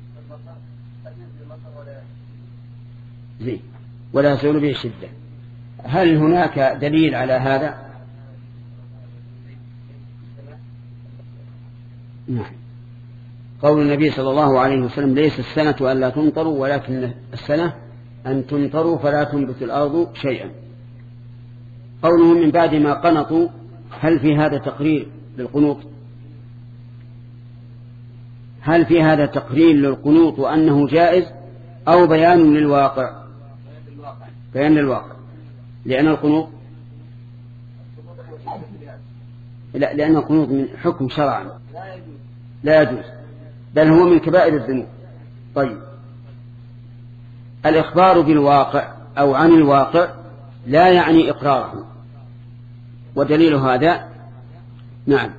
زي ولا تزول به الشدة. هل هناك دليل على هذا؟ نعم. قول النبي صلى الله عليه وسلم ليس السنة أن لا تمطروا ولكن السنة أن تمطروا فلا تنبت الأرض شيئا. قوله من بعد ما قنطوا، هل في هذا تقرير للقنوط؟ هل في هذا تقرير للقنوط وأنه جائز أو بيان للواقع؟ بيان للواقع. لأن القنوط لا لأن القنوط من حكم شرعا لا يجوز، بل هو من كبائر الذنوب. طيب الإخبار بالواقع أو عن الواقع لا يعني إقراره، ودليل هذا نعم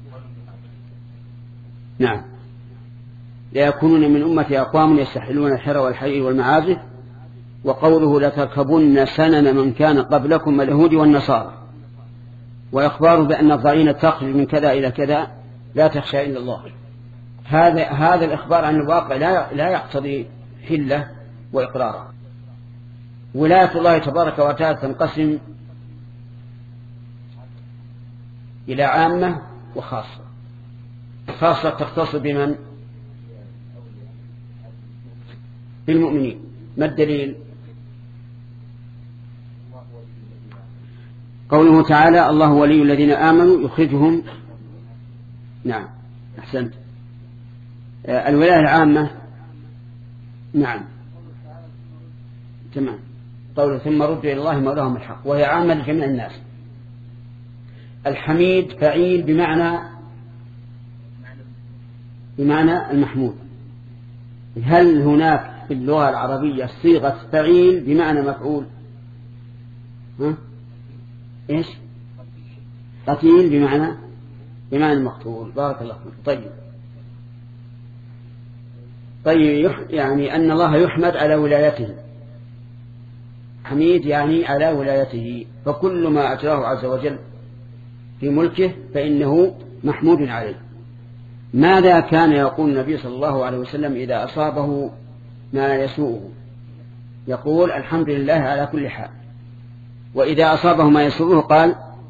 نعم ليكونون من أمة أقوام يستحلون الحر والحرير والمعازف. وقوله لتركبن سنن من كان قبلكم اليهود والنصارى، وإخباره بأن الضعين تخرج من كذا إلى كذا لا تخشى إلا الله. هذا هذا الإخبار عن الواقع لا لا يقتضي حلة وإقراره. ولاية الله تبارك وتعالى تنقسم إلى عامة وخاصة. خاصة تختص بمن؟ بالمؤمنين. ما الدليل؟ قوله تعالى الله ولي الذين آمنوا يخرجهم. نعم أحسنت. الولاية العامة نعم تمام. قوله ثم ردوا إلى الله مولاهم الحق، وهي عامة لجميع الناس. الحميد فعيل بمعنى بمعنى المحمود. هل هناك في اللغة العربية صيغة فعيل بمعنى مفعول؟ ها؟ إيش؟ قتيل بمعنى بمعنى مقتول. بارك الله فيك. طيب طيب يعني أن الله يحمد على ولايته. حميد يعني على ولايته، فكل ما أجراه عز وجل في ملكه فإنه محمود عليه. ماذا كان يقول النبي صلى الله عليه وسلم إذا أصابه ما يسوءه؟ يقول الحمد لله على كل حال. وإذا أصابه ما يسوءه قال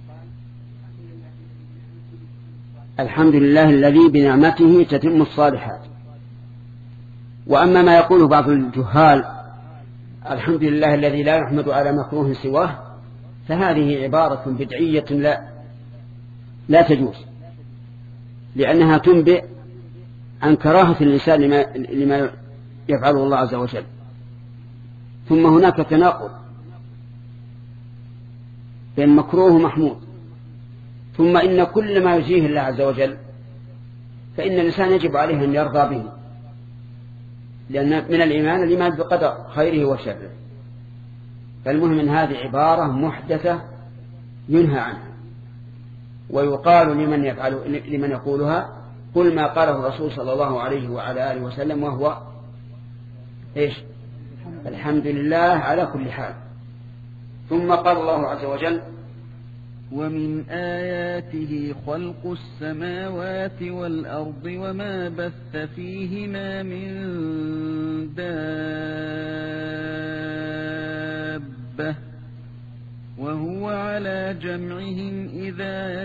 الحمد لله الذي بنعمته تتم الصالحات. وأما ما يقوله بعض الجهال الحمد لله الذي لا يحمد على مكروه سواه، فهذه عبارة بدعية لا لا تجوز، لأنها تنبئ عن كراهة الإنسان لما, لما يفعله الله عز وجل. ثم هناك تناقض بين مكروه ومحمود. ثم إن كل ما يجيه الله عز وجل فإن الإنسان يجب عليه أن يرضى به، لأن من الإيمان الإيمان بقدر خيره وشره. فالمهم من هذه عبارة محدثة ينهى عنها، ويقال لمن يفعل لمن يقولها قل ما قاله الرسول صلى الله عليه وعلى آله وسلم، وهو إيش؟ الحمد لله على كل حال. ثم قال الله عز وجل ومن آياته خلق السماوات والأرض وما بث فيهما من دابة وهو على جمعهم إذا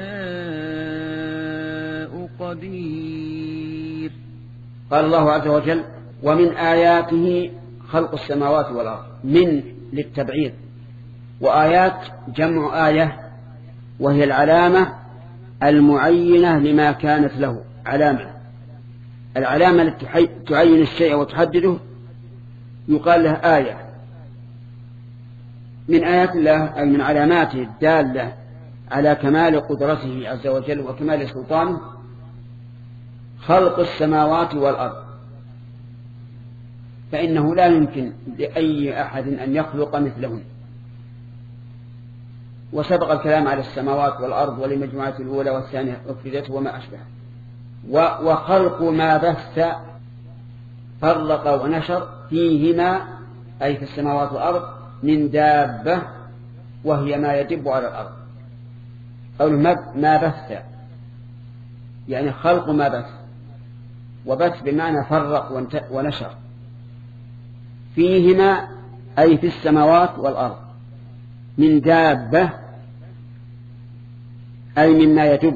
يشاء قدير. قال الله عز وجل ومن آياته خلق السماوات والأرض، من للتبعيض، وآيات جمع آية وهي العلامة المعينة لما كانت له علامة. العلامة التي تعين الشيء وتحدده يقال له آية. من آيات الله أي من علاماته الدالة على كمال قدرته عز وجل وكمال سلطانه خلق السماوات والأرض، فإنه لا يمكن لأي أحد أن يخلق مثلهن. وسبق الكلام على السماوات والأرض ولمجموعة الأولى والثانية أفردت وما أشبه. وخلق ما بث فرق ونشر فيهما أي في السماوات والأرض من دابة وهي ما يدب على الأرض. قول ما بث يعني خلق ما بث، وبث بمعنى فرق ونشر. فيهما أي في السماوات والأرض من دابة أي مما يدب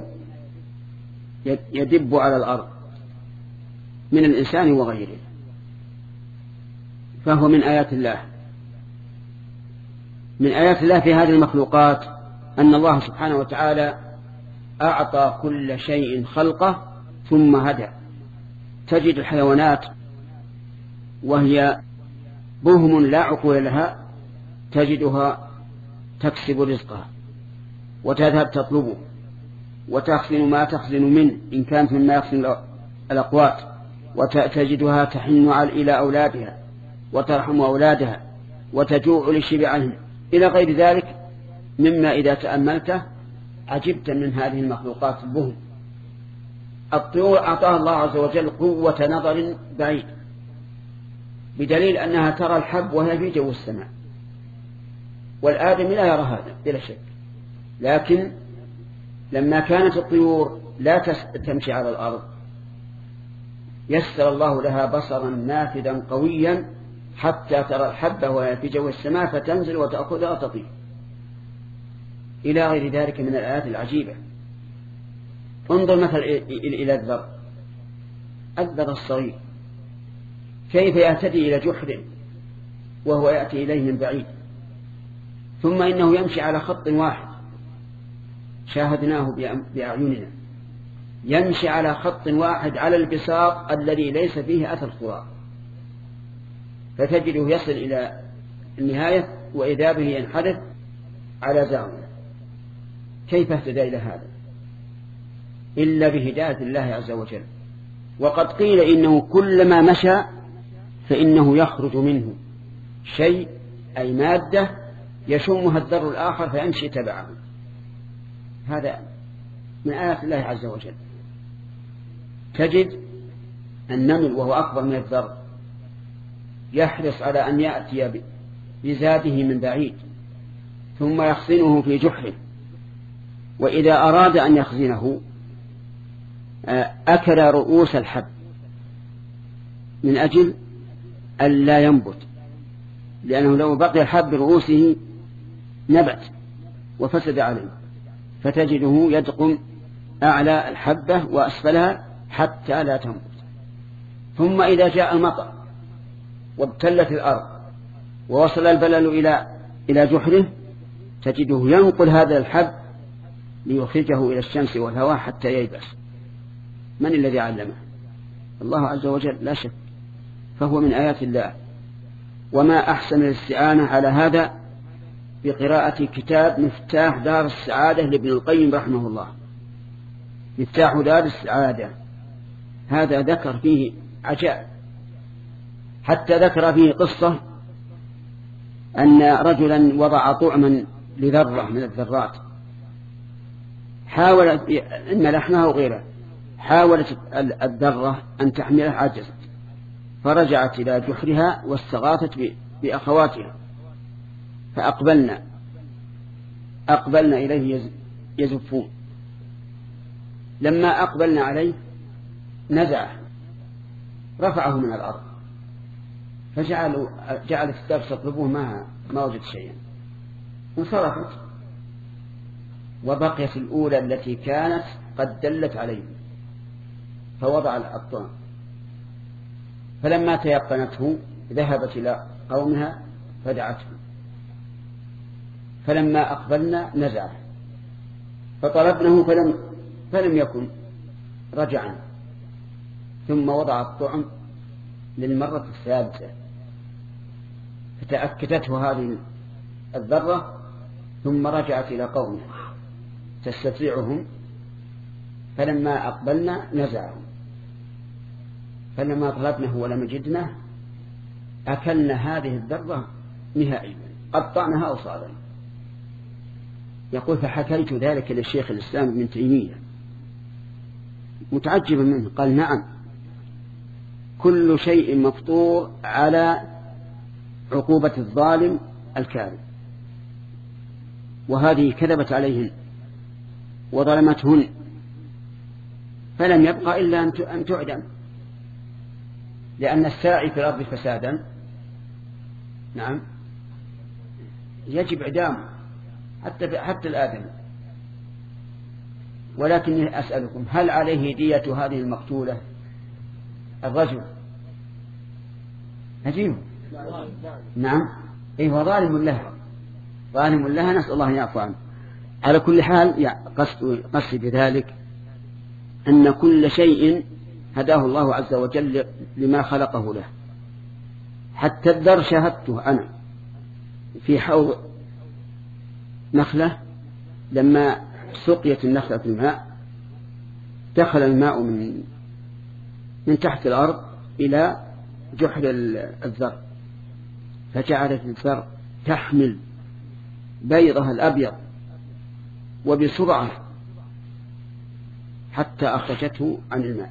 يدب على الأرض من الإنسان وغيره، فهو من آيات الله. من آيات الله في هذه المخلوقات أن الله سبحانه وتعالى أعطى كل شيء خلقه ثم هدى. تجد الحيوانات وهي بهم لا عقول لها تجدها تكسب رزقها وتذهب تطلبه وتخزن ما تخزن منه إن كانت مما يخزن الأقوات، وتجدها تحن إلى أولادها وترحم أولادها وتجوع لشبعهم إلى غير ذلك مما إذا تأملته عجبت من هذه المخلوقات البهم. الطيور أعطاها الله عز وجل قوة نظر بعيد، بدليل أنها ترى الحب وهي في جو السماء، والآدم لا يرى هذا بلا شك. لكن لما كانت الطيور لا تمشي على الأرض يسر الله لها بصرا نافذا قويا حتى ترى الحبة وهي في جو السماء فتنزل وتأخذها وتطير إلى غير ذلك من الآيات العجيبة. انظر مثلا إلى الذر الذر الصغير كيف يهتدي إلى جحر وهو يأتي إليه من بعيد، ثم إنه يمشي على خط واحد شاهدناه بأعيننا، يمشي على خط واحد على البساط الذي ليس فيه أثر خضار، فتجده يصل إلى النهاية وإذا به ينحدث على زاوية. كيف اهتدى إلى هذا إلا بهداية الله عز وجل؟ وقد قيل إنه كلما مشى فإنه يخرج منه شيء أي مادة يشمها الذر الآخر فيمشي تبعه. هذا من آيات الله عز وجل. تجد النمل وهو أكبر من الذر يحرص على أن يأتي بزاده من بعيد ثم يخزنه في جحره، وإذا أراد أن يخزنه أكل رؤوس الحب من أجل أن لا ينبت، لأنه لو بقي الحب برؤوسه نبت وفسد عليه، فتجده يدقم أعلى الحبة وأسفلها حتى لا تنبت. ثم إذا جاء المطر وابتلت الأرض ووصل البلل إلى إلى جحره تجده ينقل هذا الحب ليخرجه إلى الشمس والهواء حتى ييبس. من الذي علمه؟ الله عز وجل لا شك، فهو من آيات الله. وما أحسن الاستعانة على هذا بقراءة كتاب مفتاح دار السعادة لابن القيم رحمه الله. مفتاح دار السعادة هذا ذكر فيه عجائب، حتى ذكر فيه قصة أن رجلا وضع طعما لذرة من الذرات، حاولت إن لحمها وغيره، حاولت الذرة أن تحمله عجزت، فرجعت إلى جحرها واستغاثت بأخواتها فأقبلنا أقبلنا إليه يزفون. لما أقبلنا عليه نزعه رفعه من الأرض، فجعلوا جعلت الدرس تطلبوه ما ما وجد شيئا، انصرفت وبقيت الأولى التي كانت قد دلت عليه، فوضع الطعم، فلما تيقنته ذهبت إلى قومها فدعته، فلما أقبلنا نزعه فطلبنه فلم فلم يكن، رجعنا ثم وضع الطعم للمرة الثالثة، فتأكدته هذه الذرة ثم رجعت إلى قومها تستطيعهم، فلما أقبلنا نزعه، فلما طلبنه ولم جدنه أكلنا هذه الذرة نهائيا، قطعناها أوصالا. يقول فحكيت ذلك للشيخ الإسلام ابن تيمية متعجبا منه، قال نعم كل شيء مفطور على عقوبة الظالم الكاذب، وهذه كذبت عليهن وظلمتهن فلم يبقى إلا أن تعدم، لأن الساعي في الأرض فسادا نعم يجب إعدامه حتى حتى الآدم. ولكن أسألكم هل عليه دية هذه المقتولة؟ الرجل هجيم نعم إيه هو ظالم لها، ظالم لها، نسأل الله أن يعفو عنه. على كل حال قصد بذلك أن كل شيء هداه الله عز وجل لما خلقه له. حتى الذر شاهدته أنا في حوض نخلة لما سقيت النخلة في الماء، دخل الماء من من تحت الأرض إلى جحر الذر، فجعلت الذر تحمل بيضها الأبيض وبسرعة حتى أخرجته عن الماء.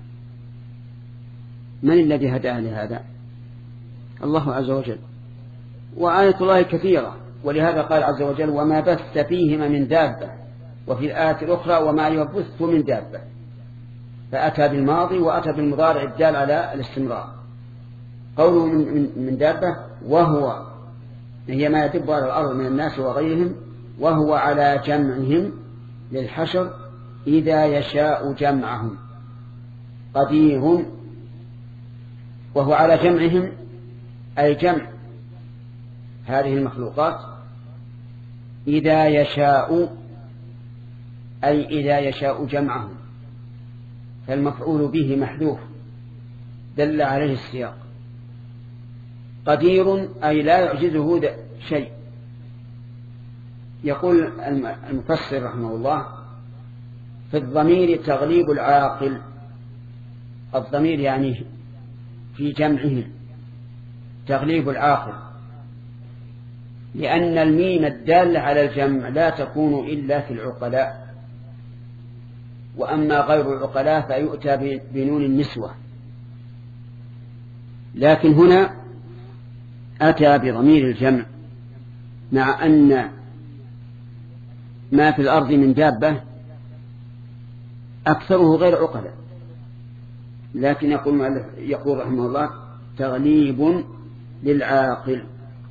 من الذي هداه لهذا؟ الله عز وجل. وآية الله كثيرة، ولهذا قال عز وجل وما بث فيهما من دابة، وفي الآية الأخرى وما يبث من دابة، فأتى بالماضي وأتى بالمضارع الدال على الاستمرار. قوله من, من دابة وهو هي ما يدب على الأرض من الناس وغيرهم، وهو على جمعهم للحشر إذا يشاء جمعهم قدير. وهو على جمعهم أي جمع هذه المخلوقات إذا يشاء أي إذا يشاء جمعهم، فالمفعول به محذوف دل عليه السياق. قدير أي لا يعجزه شيء. يقول المفسر رحمه الله في الضمير تغليب العاقل، الضمير يعني في جمعه تغليب العاقل، لأن الميم الدالة على الجمع لا تكون إلا في العقلاء، وأما غير العقلاء فيؤتى بنون النسوة. لكن هنا أتى بضمير الجمع مع أن ما في الأرض من دابة أكثره غير عقلاء، لكن يقول, يقول رحمه الله تغليب للعاقل.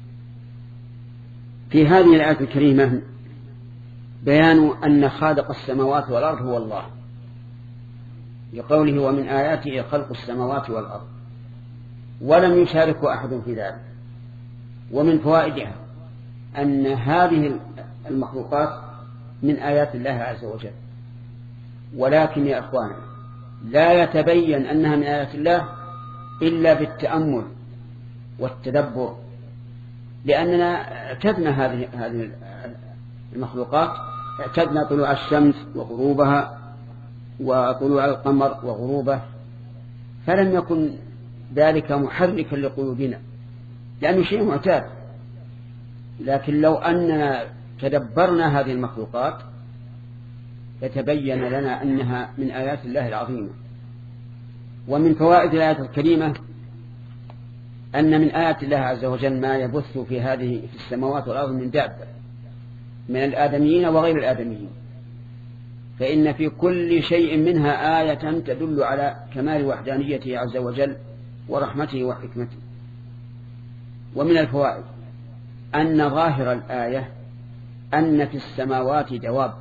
في هذه الآية الكريمة بيان أن خالق السماوات والأرض هو الله، لقوله ومن آياته خلق السماوات والأرض، ولم يشاركه أحد في ذلك. ومن فوائدها أن هذه المخلوقات من آيات الله عز وجل، ولكن يا أخوانا لا يتبين أنها من آيات الله إلا بالتأمل والتدبر، لأننا اعتدنا هذه هذه المخلوقات، اعتدنا طلوع الشمس وغروبها وطلوع القمر وغروبه، فلم يكن ذلك محركا لقلوبنا لأنه شيء معتاد. لكن لو أننا تدبرنا هذه المخلوقات يتبين لنا أنها من آيات الله العظيمة. ومن فوائد الآية الكريمة أن من آيات الله عز وجل ما يبث في هذه في السماوات والأرض من دابة من الآدميين وغير الآدميين، فإن في كل شيء منها آية تدل على كمال وحدانيته عز وجل ورحمته وحكمته. ومن الفوائد أن ظاهر الآية أن في السماوات دواب،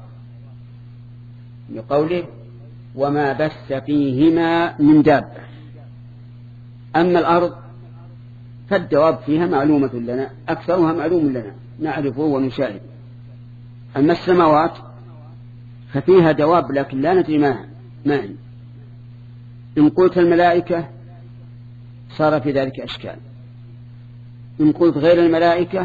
لقوله وما بث فيهما من دابة. أما الأرض فالدواب فيها معلومة لنا، أكثرها معلوم لنا نعرفه ونشاهد. أما السماوات ففيها دواب لكن لا ندري ما هي. إن قلت الملائكة صار في ذلك أشكال، إن قلت غير الملائكة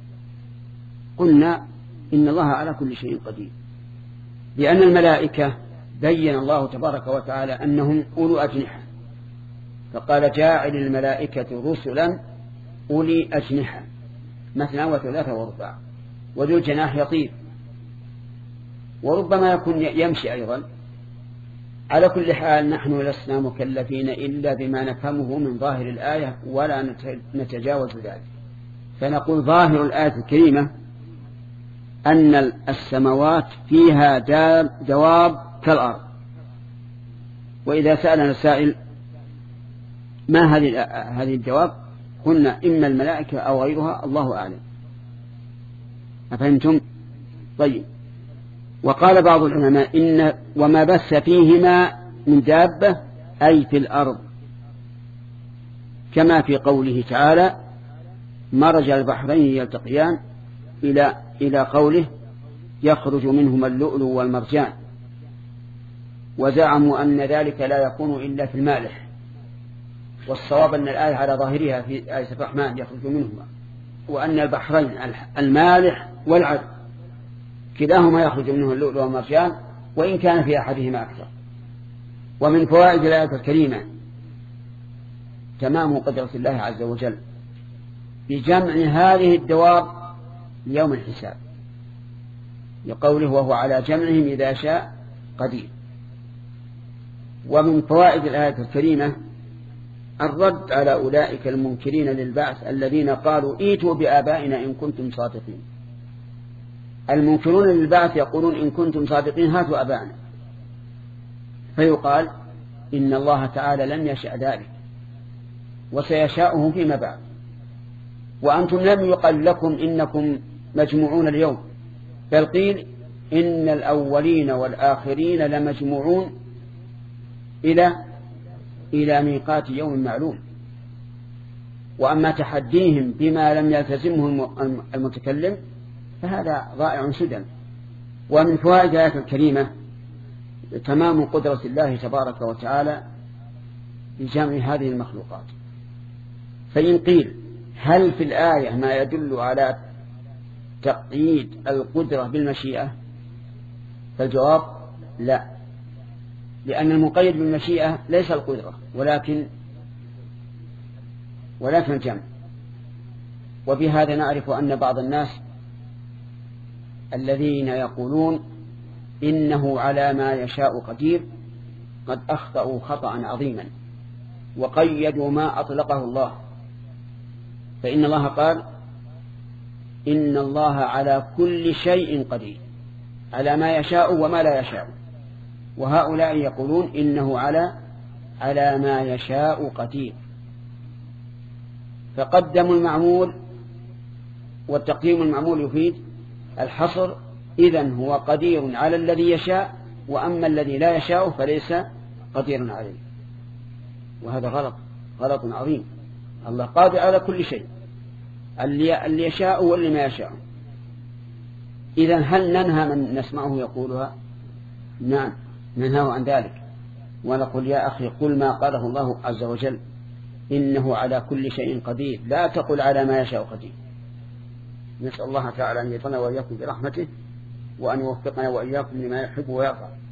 قلنا إن الله على كل شيء قدير، لأن الملائكة بين الله تبارك وتعالى أنهم أولو أجنحة، فقال جاعل الملائكة رسلا أولي أجنحة مثنى وثلاثة ورباع، وذو الجناح يطير، وربما يكون يمشي أيضا. على كل حال نحن لسنا مكلفين إلا بما نفهمه من ظاهر الآية ولا نتجاوز ذلك، فنقول ظاهر الآية الكريمة أن السماوات فيها دواب كالأرض. وإذا سألنا السائل ما هذه هذه الدواب قلنا إما الملائكة أو غيرها، الله أعلم. أفهمتم؟ طيب. وقال بعض العلماء إن وما بث فيهما من دابة أي في الأرض، كما في قوله تعالى مرج البحرين يلتقيان إلى إلى قوله يخرج منهما اللؤلؤ والمرجان، وزعموا أن ذلك لا يكون إلا في المالح، والصواب أن الآية على ظاهرها في آية الرحمن يخرج منهما، وأن البحرين المالح والعذب كلاهما يخرج منه اللؤلؤ والمرجان، وإن كان في أحدهما أكثر. ومن فوائد الآية الكريمة تمام قدرة الله عز وجل بجمع هذه الدواب ليوم الحساب، لقوله وهو على جمعهم إذا شاء قدير. ومن فوائد الآية الكريمة الرد على أولئك المنكرين للبعث الذين قالوا ايتوا بآبائنا إن كنتم صادقين. المنكرون للبعث يقولون إن كنتم صادقين هاتوا آبائنا، فيقال إن الله تعالى لم يشأ ذلك وسيشاؤه فيما بعد، وأنتم لم يقل لكم إنكم مجموعون اليوم، بل قيل إن الأولين والآخرين لمجموعون إلى إلى ميقات يوم معلوم. وأما تحديهم بما لم يلتزمه المتكلم فهذا ضائع سدى. ومن فوائد الآية الكريمة تمام قدرة الله تبارك وتعالى بجمع هذه المخلوقات. فإن قيل هل في الآية ما يدل على تقييد القدرة بالمشيئة؟ فالجواب لا، لأن المقيد بالمشيئة ليس القدرة ولكن ولكن الجمع. وبهذا نعرف أن بعض الناس الذين يقولون إنه على ما يشاء قدير قد أخطأوا خطأ عظيما وقيدوا ما أطلقه الله. فإن الله قال إن الله على كل شيء قدير، على ما يشاء وما لا يشاء، وهؤلاء يقولون إنه على على ما يشاء قدير، فقدموا المعمول، والتقديم المعمول يفيد الحصر. إذن هو قدير على الذي يشاء، وأما الذي لا يشاء فليس قدير عليه، وهذا غلط غلط عظيم. الله قادر على كل شيء، اللي يشاء واللي ما يشاء. إذن هل ننهى من نسمعه يقولها؟ نعم ننهى عن ذلك ونقول يا أخي قل ما قاله الله عز وجل إنه على كل شيء قدير، لا تقل على ما يشاء قدير. نسأل الله تعالى أن يطلنا وإياكم برحمته وأن يوفقنا وإياكم لما يحب ويرضى.